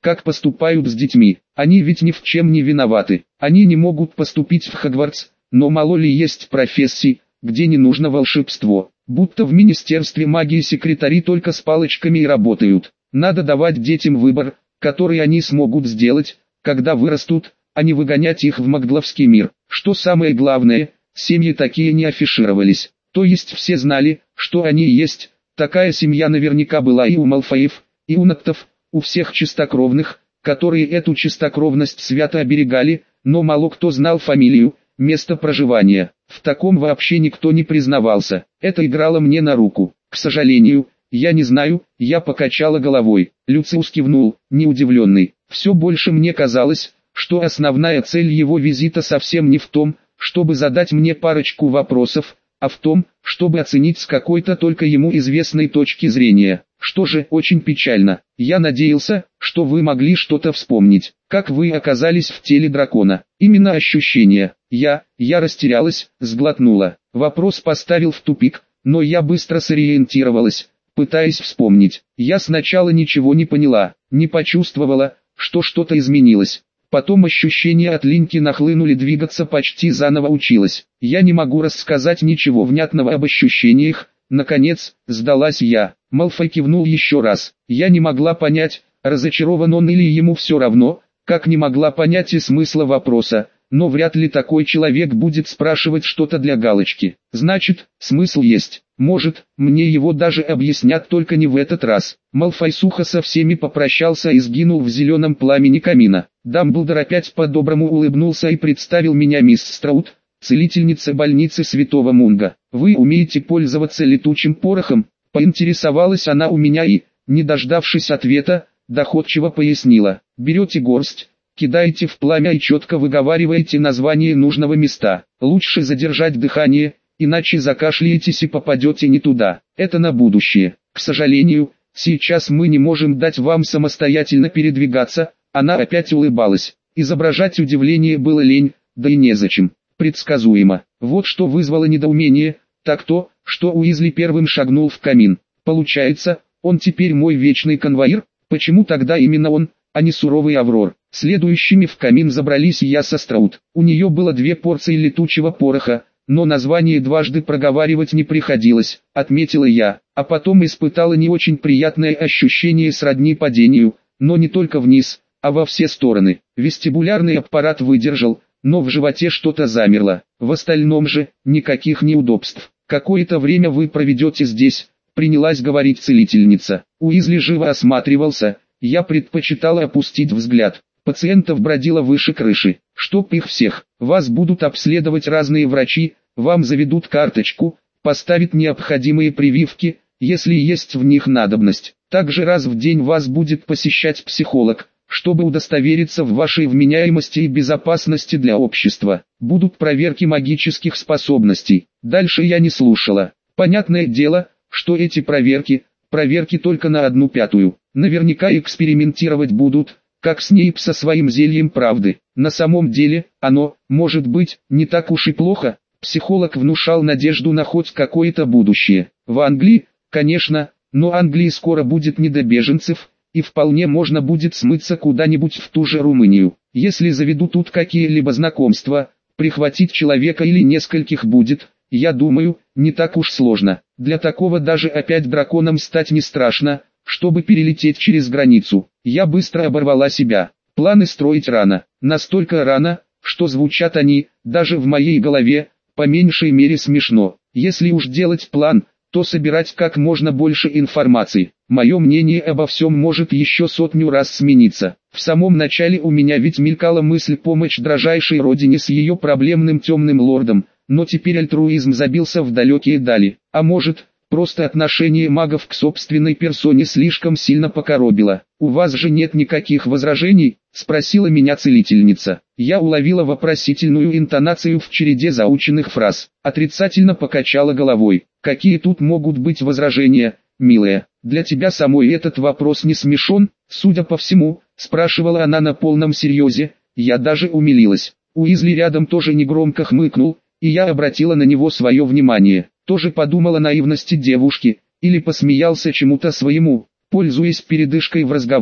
как поступают с детьми. Они ведь ни в чем не виноваты. Они не могут поступить в Хогвартс, но мало ли есть профессий, где не нужно волшебство. Будто в Министерстве магии секретари только с палочками и работают. Надо давать детям выбор, который они смогут сделать, когда вырастут, а не выгонять их в магловский мир. Что самое главное, семьи такие не афишировались. То есть все знали, что они есть. Такая семья наверняка была и у Малфоев, и у Нактов, у всех чистокровных, которые эту чистокровность свято оберегали, но мало кто знал фамилию, место проживания. В таком вообще никто не признавался. Это играло мне на руку. К сожалению, я не знаю, я покачала головой. Люциус кивнул, неудивленный. Все больше мне казалось, что основная цель его визита совсем не в том, чтобы задать мне парочку вопросов, а в том, чтобы оценить с какой-то только ему известной точки зрения. Что же, очень печально. Я надеялся, что вы могли что-то вспомнить. Как вы оказались в теле дракона? Именно ощущения. Я, я растерялась, сглотнула. Вопрос поставил в тупик, но я быстро сориентировалась, пытаясь вспомнить. Я сначала ничего не поняла, не почувствовала, что что-то изменилось. Потом ощущения от линьки нахлынули, двигаться почти заново училась. Я не могу рассказать ничего внятного об ощущениях. Наконец, сдалась я. Малфой кивнул еще раз. Я не могла понять, разочарован он или ему все равно, как не могла понять и смысла вопроса, но вряд ли такой человек будет спрашивать что-то для галочки. Значит, смысл есть. Может, мне его даже объяснят, только не в этот раз. Малфой сухо со всеми попрощался и сгинул в зеленом пламени камина. Дамблдор опять по-доброму улыбнулся и представил меня мисс Страут, целительница больницы Святого Мунга. Вы умеете пользоваться летучим порохом? Поинтересовалась она у меня и, не дождавшись ответа, доходчиво пояснила. Берете горсть, кидаете в пламя и четко выговариваете название нужного места. Лучше задержать дыхание, иначе закашляетесь и попадете не туда. Это на будущее. К сожалению, сейчас мы не можем дать вам самостоятельно передвигаться. Она опять улыбалась. Изображать удивление было лень, да и незачем. Предсказуемо. Вот что вызвало недоумение, так то, что Уизли первым шагнул в камин. Получается, он теперь мой вечный конвоир? Почему тогда именно он, а не суровый Аврор? Следующими в камин забрались я со Страут. У нее было две порции летучего пороха, но название дважды проговаривать не приходилось, отметила я, а потом испытала не очень приятное ощущение сродни падению, но не только вниз, а во все стороны. Вестибулярный аппарат выдержал, но в животе что-то замерло. В остальном же, никаких неудобств. Какое-то время вы проведете здесь, принялась говорить целительница. Уизли живо осматривался, я предпочитала опустить взгляд. Пациентов бродило выше крыши. Чтоб их всех, вас будут обследовать разные врачи, вам заведут карточку, поставят необходимые прививки, если есть в них надобность. Также раз в день вас будет посещать психолог, чтобы удостовериться в вашей вменяемости и безопасности для общества. Будут проверки магических способностей. Дальше я не слушала. Понятное дело, что эти проверки, проверки только на одну пятую. Наверняка экспериментировать будут, как Снейп со своим зельем правды. На самом деле, оно, может быть, не так уж и плохо. Психолог внушал надежду на хоть какое-то будущее. В Англии, конечно, но Англии скоро будет не до беженцев, и вполне можно будет смыться куда-нибудь в ту же Румынию. Если заведут тут какие-либо знакомства, прихватить человека или нескольких будет, я думаю, не так уж сложно. Для такого даже опять драконом стать не страшно, чтобы перелететь через границу. Я быстро оборвала себя. Планы строить рано. Настолько рано, что звучат они, даже в моей голове, по меньшей мере смешно. Если уж делать план, то собирать как можно больше информации. Мое мнение обо всем может еще сотню раз смениться. В самом начале у меня ведь мелькала мысль помочь дрожайшей родине с ее проблемным темным лордом, но теперь альтруизм забился в далекие дали. А может, просто отношение магов к собственной персоне слишком сильно покоробило. «У вас же нет никаких возражений?» – спросила меня целительница. Я уловила вопросительную интонацию в череде заученных фраз. Отрицательно покачала головой. «Какие тут могут быть возражения, милая? Для тебя самой этот вопрос не смешон?» Судя по всему, спрашивала она на полном серьезе. Я даже умилилась. Уизли рядом тоже негромко хмыкнул, и я обратила на него свое внимание. Тоже подумала о наивности девушки, или посмеялся чему-то своему. Пользуясь передышкой в разговоре,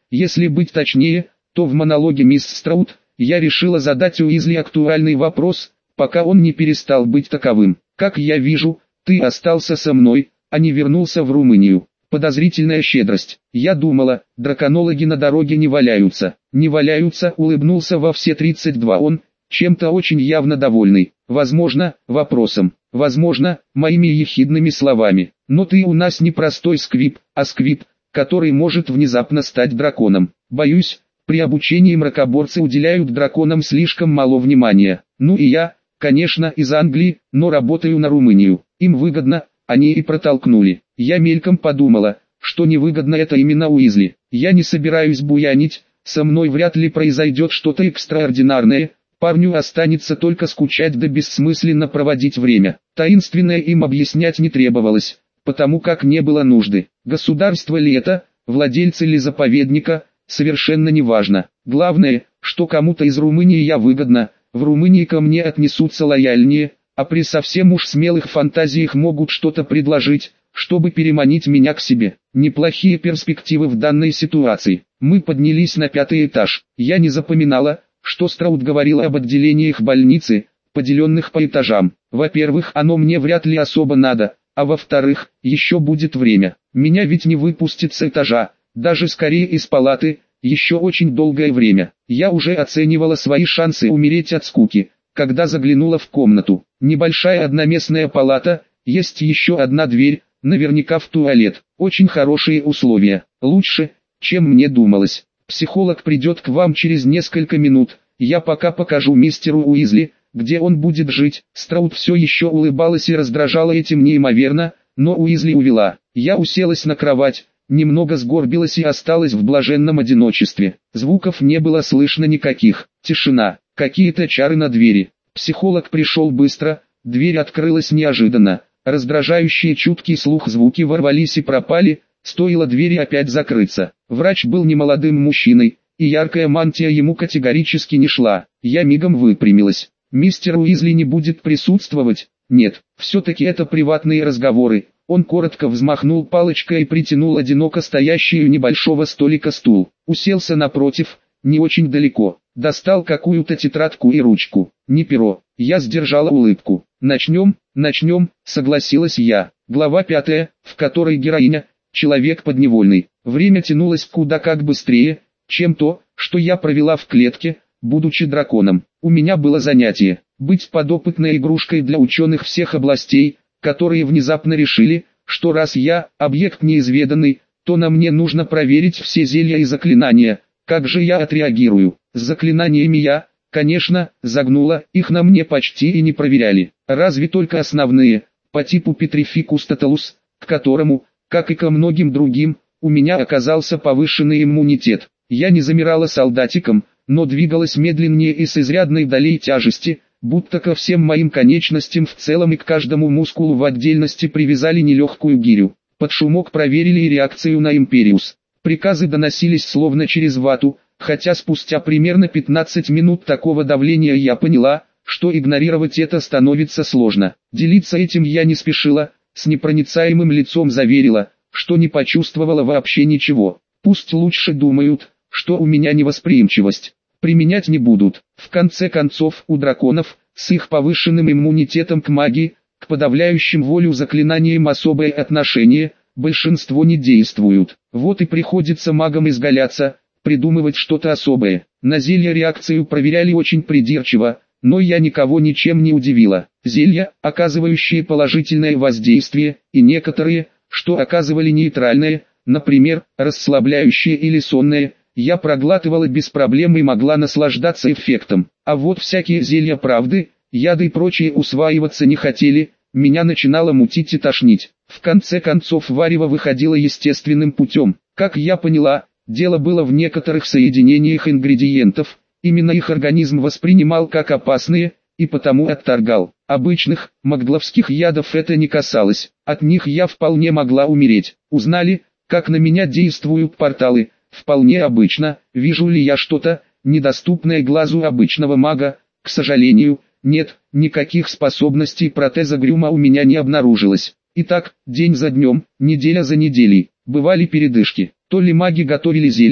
Если быть точнее, то в монологе мисс Страут я решила задать Уизли актуальный вопрос, пока он не перестал быть таковым. «Как я вижу, ты остался со мной, а не вернулся в Румынию». Подозрительная щедрость. Я думала, драконологи на дороге не валяются. Не валяются, улыбнулся во все тридцать два он, чем-то очень явно довольный. Возможно, вопросом. Возможно, моими ехидными словами. Но ты у нас не простой сквиб, а сквиб, который может внезапно стать драконом. Боюсь, при обучении мракоборцы уделяют драконам слишком мало внимания. Ну и я, конечно, из Англии, но работаю на Румынию. Им выгодно, они и протолкнули. Я мельком подумала, что невыгодно это именно Уизли. Я не собираюсь буянить, со мной вряд ли произойдет что-то экстраординарное. Парню останется только скучать да бессмысленно проводить время. Таинственное им объяснять не требовалось, потому как не было нужды. Государство ли это, владельцы ли заповедника, совершенно не важно. Главное, что кому-то из Румынии я выгодна, в Румынии ко мне отнесутся лояльнее, а при совсем уж смелых фантазиях могут что-то предложить, чтобы переманить меня к себе. Неплохие перспективы в данной ситуации. Мы поднялись на пятый этаж. Я не запоминала, что Страут говорил об отделениях больницы, поделенных по этажам. Во-первых, оно мне вряд ли особо надо, а во-вторых, еще будет время. Меня ведь не выпустят с этажа, даже скорее из палаты, еще очень долгое время. Я уже оценивала свои шансы умереть от скуки, когда заглянула в комнату. Небольшая одноместная палата, есть еще одна дверь, наверняка в туалет. Очень хорошие условия, лучше, чем мне думалось. Психолог придет к вам через несколько минут, я пока покажу мистеру Уизли, где он будет жить. Страут все еще улыбалась и раздражала этим неимоверно, но Уизли увела. Я уселась на кровать, немного сгорбилась и осталась в блаженном одиночестве. Звуков не было слышно никаких, тишина, какие-то чары на двери. Психолог пришел быстро, дверь открылась неожиданно. Раздражающие чуткий слух звуки ворвались и пропали, стоило двери опять закрыться. Врач был немолодым мужчиной, и яркая мантия ему категорически не шла. Я мигом выпрямилась. Мистер Уизли не будет присутствовать? Нет, все-таки это приватные разговоры. Он коротко взмахнул палочкой и притянул одиноко стоящий у небольшого столика стул. Уселся напротив, не очень далеко. Достал какую-то тетрадку и ручку. Не перо. Я сдержала улыбку. «Начнем, начнем», согласилась я. Глава пятая, в которой героиня – человек подневольный. Время тянулось куда как быстрее, чем то, что я провела в клетке, будучи драконом. У меня было занятие – быть подопытной игрушкой для ученых всех областей, которые внезапно решили, что раз я – объект неизведанный, то на мне нужно проверить все зелья и заклинания. Как же я отреагирую? С заклинаниями я, конечно, загнула, их на мне почти и не проверяли. Разве только основные, по типу Petrificus Totalus, к которому, как и ко многим другим, у меня оказался повышенный иммунитет. Я не замирала солдатиком, но двигалась медленнее и с изрядной долей тяжести, будто ко всем моим конечностям в целом и к каждому мускулу в отдельности привязали нелегкую гирю. Под шумок проверили и реакцию на Империус. Приказы доносились словно через вату, хотя спустя примерно пятнадцать минут такого давления я поняла, что игнорировать это становится сложно. Делиться этим я не спешила, с непроницаемым лицом заверила, что не почувствовала вообще ничего. Пусть лучше думают, что у меня невосприимчивость. Применять не будут. В конце концов, у драконов, с их повышенным иммунитетом к магии, к подавляющим волю заклинаниям особое отношение, большинство не действуют. Вот и приходится магам изгаляться, придумывать что-то особое. На зелья реакцию проверяли очень придирчиво, но я никого ничем не удивила. Зелья, оказывающие положительное воздействие, и некоторые, что оказывали нейтральное, например, расслабляющие или сонное, я проглатывала без проблем и могла наслаждаться эффектом. А вот всякие зелья правды, яды и прочие усваиваться не хотели, меня начинало мутить и тошнить. В конце концов варево выходило естественным путем. Как я поняла, дело было в некоторых соединениях ингредиентов, именно их организм воспринимал как опасные, и потому отторгал. Обычных, магловских ядов это не касалось, от них я вполне могла умереть. Узнали, как на меня действуют порталы, вполне обычно. Вижу ли я что-то, недоступное глазу обычного мага? К сожалению, нет, никаких способностей протеза Грюма у меня не обнаружилось. Итак, день за днем, неделя за неделей, бывали передышки. То ли маги готовили зелья,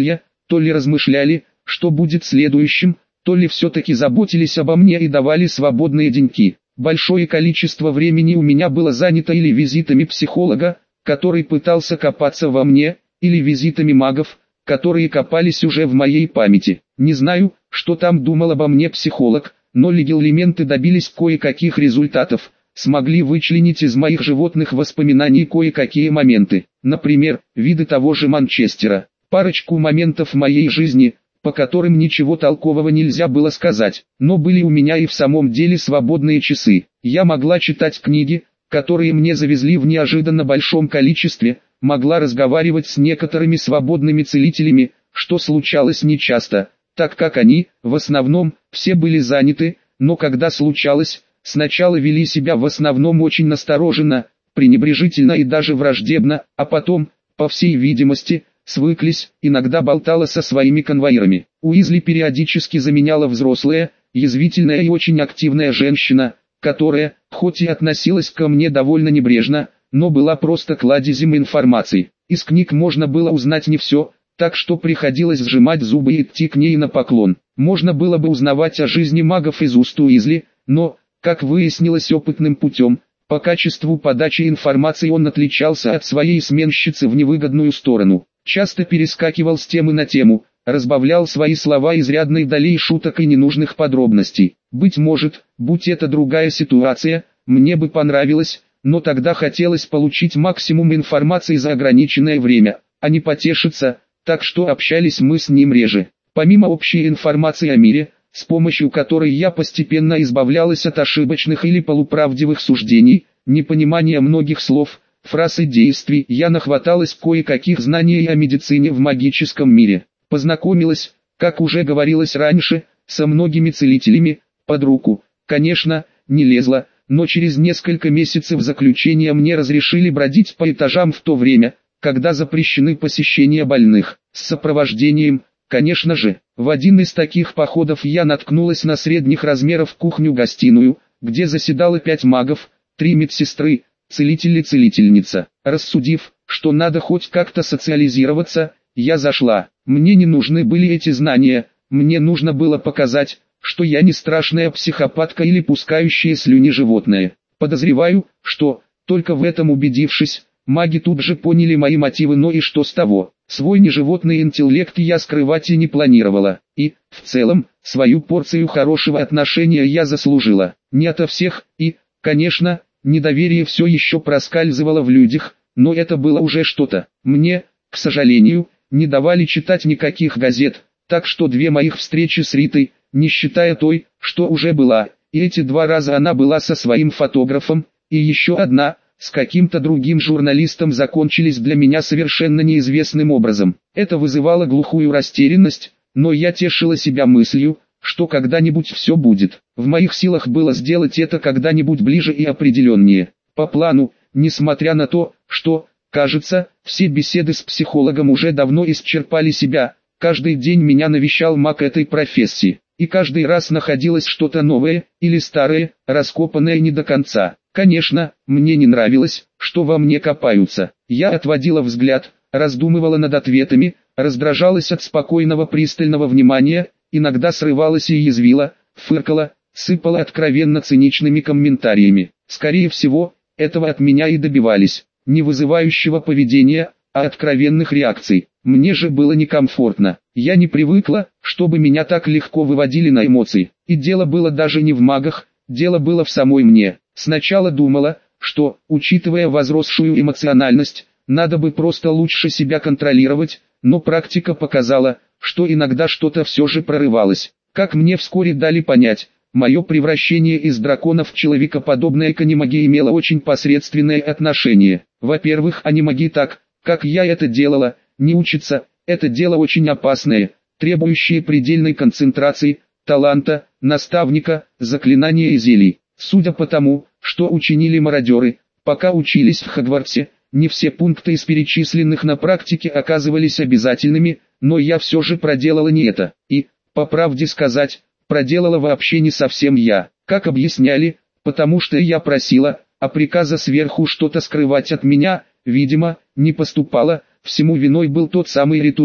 то ли размышляли, что будет следующим, то ли все-таки заботились обо мне и давали свободные деньки. Большое количество времени у меня было занято или визитами психолога, который пытался копаться во мне, или визитами магов, которые копались уже в моей памяти. Не знаю, что там думал обо мне психолог, но легиэлементы добились кое-каких результатов, смогли вычленить из моих животных воспоминаний кое-какие моменты, например, виды того же Манчестера, парочку моментов в моей жизни, по которым ничего толкового нельзя было сказать, но были у меня и в самом деле свободные часы. Я могла читать книги, которые мне завезли в неожиданно большом количестве, могла разговаривать с некоторыми свободными целителями, что случалось нечасто, так как они, в основном, все были заняты, но когда случалось, сначала вели себя в основном очень настороженно, пренебрежительно и даже враждебно, а потом, по всей видимости, свыклись, иногда болтала со своими конвоирами. Уизли периодически заменяла взрослая, язвительная и очень активная женщина, которая, хоть и относилась ко мне довольно небрежно, но была просто кладезем информации. Из книг можно было узнать не все, так что приходилось сжимать зубы и идти к ней на поклон. Можно было бы узнавать о жизни магов из уст Уизли, но, как выяснилось опытным путем, по качеству подачи информации он отличался от своей сменщицы в невыгодную сторону. Часто перескакивал с темы на тему, разбавлял свои слова изрядной долей шуток и ненужных подробностей. Быть может, будь это другая ситуация, мне бы понравилось, но тогда хотелось получить максимум информации за ограниченное время, а не потешиться, так что общались мы с ним реже. Помимо общей информации о мире, с помощью которой я постепенно избавлялась от ошибочных или полуправдивых суждений, непонимания многих слов, фраз и действий, я нахваталась кое-каких знаний о медицине в магическом мире. Познакомилась, как уже говорилось раньше, со многими целителями, под руку, конечно, не лезла, но через несколько месяцев заключения мне разрешили бродить по этажам в то время, когда запрещены посещения больных, с сопровождением, конечно же. В один из таких походов я наткнулась на средних размеров кухню-гостиную, где заседало пять магов, три медсестры, целитель и целительница. Рассудив, что надо хоть как-то социализироваться, я зашла. Мне не нужны были эти знания, мне нужно было показать, что я не страшная психопатка или пускающая слюни животное. Подозреваю, что, только в этом убедившись, маги тут же поняли мои мотивы, но и что с того? Свой неживотный интеллект я скрывать и не планировала, и, в целом, свою порцию хорошего отношения я заслужила. Не ото всех, и, конечно, недоверие все еще проскальзывало в людях, но это было уже что-то. Мне, к сожалению, не давали читать никаких газет, так что две моих встречи с Ритой, не считая той, что уже была, и эти два раза она была со своим фотографом, и еще одна, с каким-то другим журналистом, закончились для меня совершенно неизвестным образом. Это вызывало глухую растерянность, но я тешила себя мыслью, что когда-нибудь все будет. В моих силах было сделать это когда-нибудь ближе и определеннее. По плану, несмотря на то, что, кажется, все беседы с психологом уже давно исчерпали себя, каждый день меня навещал маг этой профессии, и каждый раз находилось что-то новое, или старое, раскопанное не до конца. Конечно, мне не нравилось, что во мне копаются. Я отводила взгляд, раздумывала над ответами, раздражалась от спокойного пристального внимания, иногда срывалась и язвила, фыркала, сыпала откровенно циничными комментариями. Скорее всего, этого от меня и добивались. Не вызывающего поведения, а откровенных реакций. Мне же было некомфортно. Я не привыкла, чтобы меня так легко выводили на эмоции. И дело было даже не в магах, дело было в самой мне. Сначала думала, что, учитывая возросшую эмоциональность, надо бы просто лучше себя контролировать, но практика показала, что иногда что-то все же прорывалось. Как мне вскоре дали понять, мое превращение из дракона в человекоподобное к анимаге имело очень посредственное отношение. Во-первых, анимаги так, как я это делала, не учатся, это дело очень опасное, требующее предельной концентрации, таланта, наставника, заклинания и зелий. Судя по тому, что учинили мародеры, пока учились в Хогвартсе, не все пункты из перечисленных на практике оказывались обязательными, но я все же проделала не это, и, по правде сказать, проделала вообще не совсем я, как объясняли, потому что я просила, а приказа сверху что-то скрывать от меня, видимо, не поступало, всему виной был тот самый ритуал.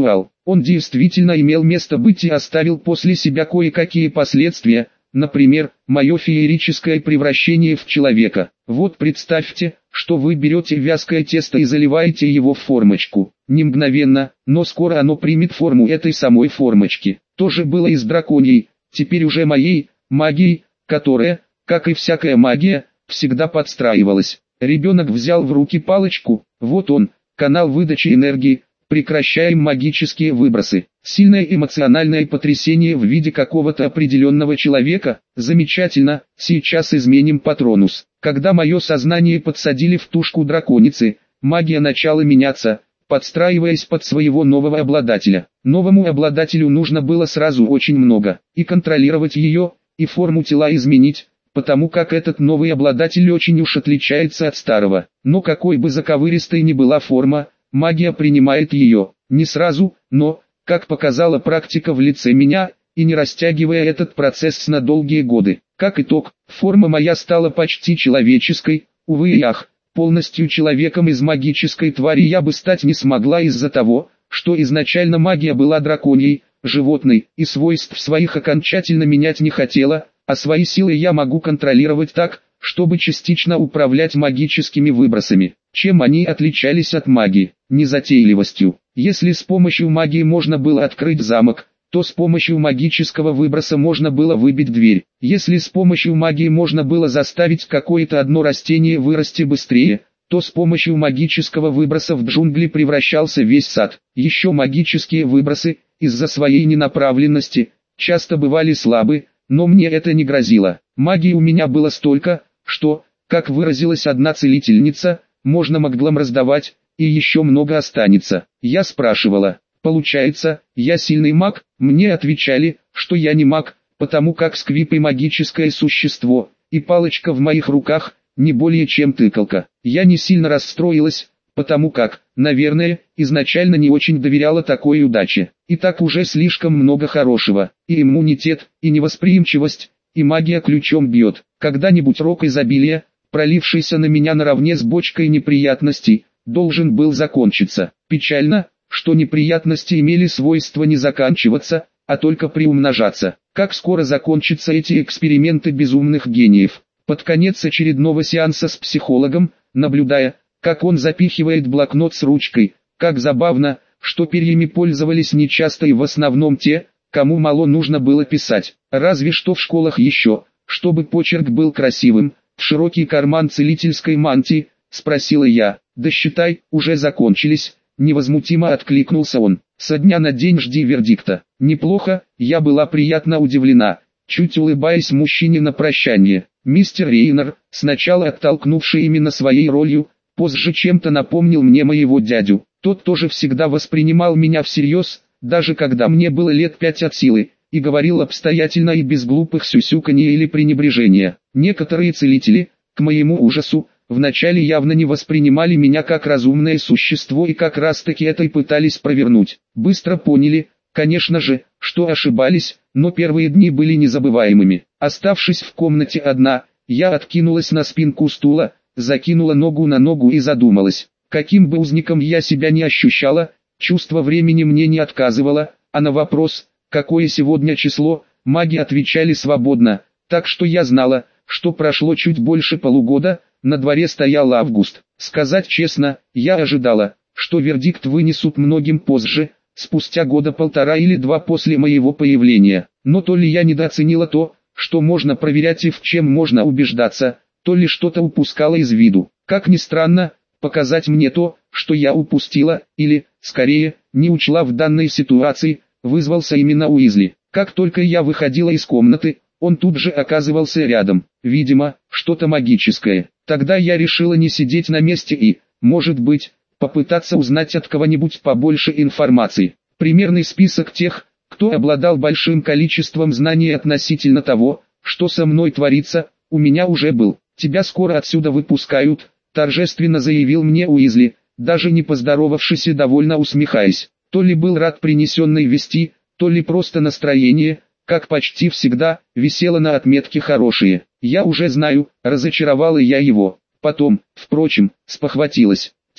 Он действительно имел место быть и оставил после себя кое-какие последствия, например, мое феерическое превращение в человека. Вот представьте, что вы берете вязкое тесто и заливаете его в формочку. Не мгновенно, но скоро оно примет форму этой самой формочки. То же было и с драконьей, теперь уже моей, магией, которая, как и всякая магия, всегда подстраивалась. Ребенок взял в руки палочку, вот он, канал выдачи энергии, прекращаем магические выбросы. Сильное эмоциональное потрясение в виде какого-то определенного человека, замечательно, сейчас изменим патронус. Когда мое сознание подсадили в тушку драконицы, магия начала меняться, подстраиваясь под своего нового обладателя. Новому обладателю нужно было сразу очень много, и контролировать ее, и форму тела изменить, потому как этот новый обладатель очень уж отличается от старого. Но какой бы заковыристой ни была форма, магия принимает ее, не сразу, но, как показала практика в лице меня, и не растягивая этот процесс на долгие годы. Как итог, форма моя стала почти человеческой, увы и ах, полностью человеком из магической твари я бы стать не смогла из-за того, что изначально магия была драконьей, животной, и свойств своих окончательно менять не хотела, а свои силы я могу контролировать так, чтобы частично управлять магическими выбросами. Чем они отличались от магии? Незатейливостью. Если с помощью магии можно было открыть замок, то с помощью магического выброса можно было выбить дверь. Если с помощью магии можно было заставить какое-то одно растение вырасти быстрее, то с помощью магического выброса в джунгли превращался весь сад. Еще магические выбросы, из-за своей ненаправленности, часто бывали слабы, но мне это не грозило. Магии у меня было столько, что, как выразилась одна целительница, можно маглам раздавать, и еще много останется. Я спрашивала, получается, я сильный маг? Мне отвечали, что я не маг, потому как сквипы магическое существо, и палочка в моих руках, не более чем тыкалка. Я не сильно расстроилась, потому как, наверное, изначально не очень доверяла такой удаче. И так уже слишком много хорошего, и иммунитет, и невосприимчивость, и магия ключом бьет. Когда-нибудь рок изобилия, пролившийся на меня наравне с бочкой неприятностей, должен был закончиться. Печально, что неприятности имели свойство не заканчиваться, а только приумножаться. Как скоро закончатся эти эксперименты безумных гениев? Под конец очередного сеанса с психологом, наблюдая, как он запихивает блокнот с ручкой, как забавно, что перьями пользовались нечасто и в основном те, кому мало нужно было писать. Разве что в школах еще, чтобы почерк был красивым, в широкий карман целительской мантии, спросила я. Да считай, уже закончились, невозмутимо откликнулся он. Со дня на день жди вердикта. Неплохо, я была приятно удивлена, чуть улыбаясь мужчине на прощание. Мистер Рейнер, сначала оттолкнувший именно своей ролью, позже чем-то напомнил мне моего дядю. Тот тоже всегда воспринимал меня всерьез, даже когда мне было лет пять от силы, и говорил обстоятельно и без глупых сюсюканья или пренебрежения. Некоторые целители, к моему ужасу, вначале явно не воспринимали меня как разумное существо и как раз таки это и пытались провернуть. Быстро поняли, конечно же, что ошибались, но первые дни были незабываемыми. Оставшись в комнате одна, я откинулась на спинку стула, закинула ногу на ногу и задумалась. Каким бы узником я себя не ощущала, чувство времени мне не отказывало, а на вопрос, какое сегодня число, маги отвечали свободно, так что я знала, что прошло чуть больше полугода, на дворе стоял август. Сказать честно, я ожидала, что вердикт вынесут многим позже, спустя года полтора или два после моего появления. Но то ли я недооценила то, что можно проверять и в чем можно убеждаться, то ли что-то упускала из виду. Как ни странно, показать мне то, что я упустила, или, скорее, не учла в данной ситуации, вызвался именно Уизли. Как только я выходила из комнаты, он тут же оказывался рядом. Видимо, что-то магическое. Тогда я решила не сидеть на месте и, может быть, попытаться узнать от кого-нибудь побольше информации. Примерный список тех, кто обладал большим количеством знаний относительно того, что со мной творится, у меня уже был. Тебя скоро отсюда выпускают, торжественно заявил мне Уизли, даже не поздоровавшись и довольно усмехаясь. То ли был рад принесенной вести, то ли просто настроение, как почти всегда, висело на отметке «хорошие». Я уже знаю, разочаровала я его. Потом, впрочем, спохватилась.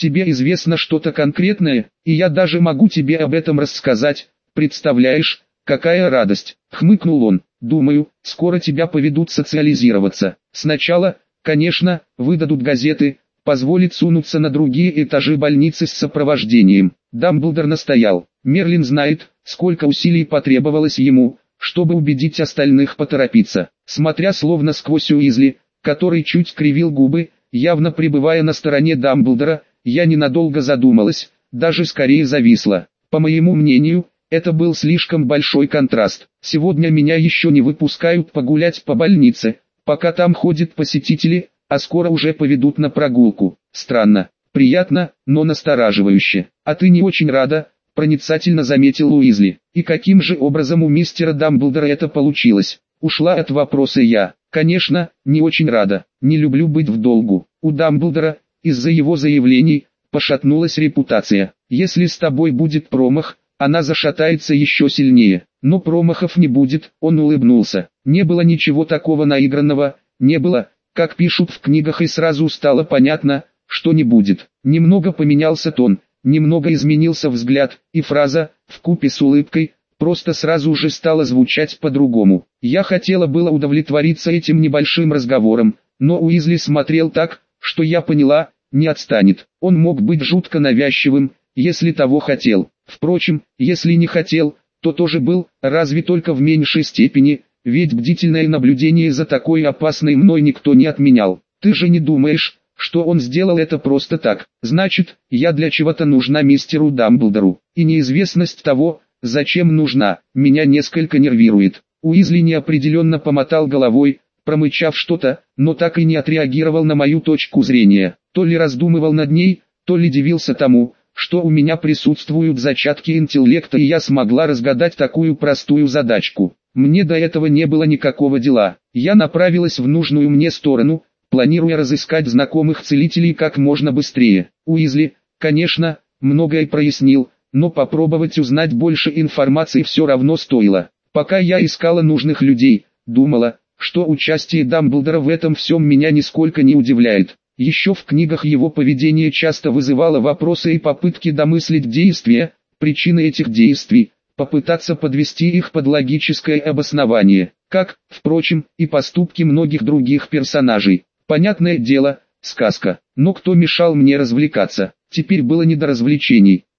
тебе известно что-то конкретное, и я даже могу тебе об этом рассказать, представляешь, какая радость, хмыкнул он. Думаю, скоро тебя поведут социализироваться. Сначала, конечно, выдадут газеты, позволят сунуться на другие этажи больницы с сопровождением. Дамблдор настоял. Мерлин знает, сколько усилий потребовалось ему, чтобы убедить остальных поторопиться. Смотря словно сквозь Уизли, который чуть кривил губы, явно пребывая на стороне Дамблдора, я ненадолго задумалась, даже скорее зависла. По моему мнению, это был слишком большой контраст. Сегодня меня еще не выпускают погулять по больнице, пока там ходят посетители, а скоро уже поведут на прогулку. Странно, приятно, но настораживающе. А ты не очень рада, проницательно заметил Уизли. И каким же образом у мистера Дамблдора это получилось? Ушла от вопроса я. Конечно, не очень рада. Не люблю быть в долгу. У Дамблдора, из-за его заявлений, пошатнулась репутация. Если с тобой будет промах, она зашатается еще сильнее. Но промахов не будет, он улыбнулся. Не было ничего такого наигранного, не было, как пишут в книгах, и сразу стало понятно, что не будет. Немного поменялся тон, немного изменился взгляд, и фраза, вкупе с улыбкой, просто сразу же стала звучать по-другому. Я хотела было удовлетвориться этим небольшим разговором, но Уизли смотрел так, что я поняла, не отстанет. Он мог быть жутко навязчивым, если того хотел. Впрочем, если не хотел, то тоже был, разве только в меньшей степени, ведь бдительное наблюдение за такой опасной мной никто не отменял. Ты же не думаешь, что он сделал это просто так? Значит, я для чего-то нужна мистеру Дамблдору, и неизвестность того, зачем нужна, меня несколько нервирует. Уизли неопределенно помотал головой, промычав что-то, но так и не отреагировал на мою точку зрения. То ли раздумывал над ней, то ли дивился тому, что у меня присутствуют зачатки интеллекта, и я смогла разгадать такую простую задачку. Мне до этого не было никакого дела. Я направилась в нужную мне сторону, планируя разыскать знакомых целителей как можно быстрее. Уизли, конечно, многое прояснил, но попробовать узнать больше информации все равно стоило. Пока я искала нужных людей, думала, что участие Дамблдора в этом всем меня нисколько не удивляет. Еще в книгах его поведение часто вызывало вопросы и попытки домыслить действия, причины этих действий, попытаться подвести их под логическое обоснование, как, впрочем, и поступки многих других персонажей. Понятное дело, сказка, но кто мешал мне развлекаться? Теперь было не до развлечений.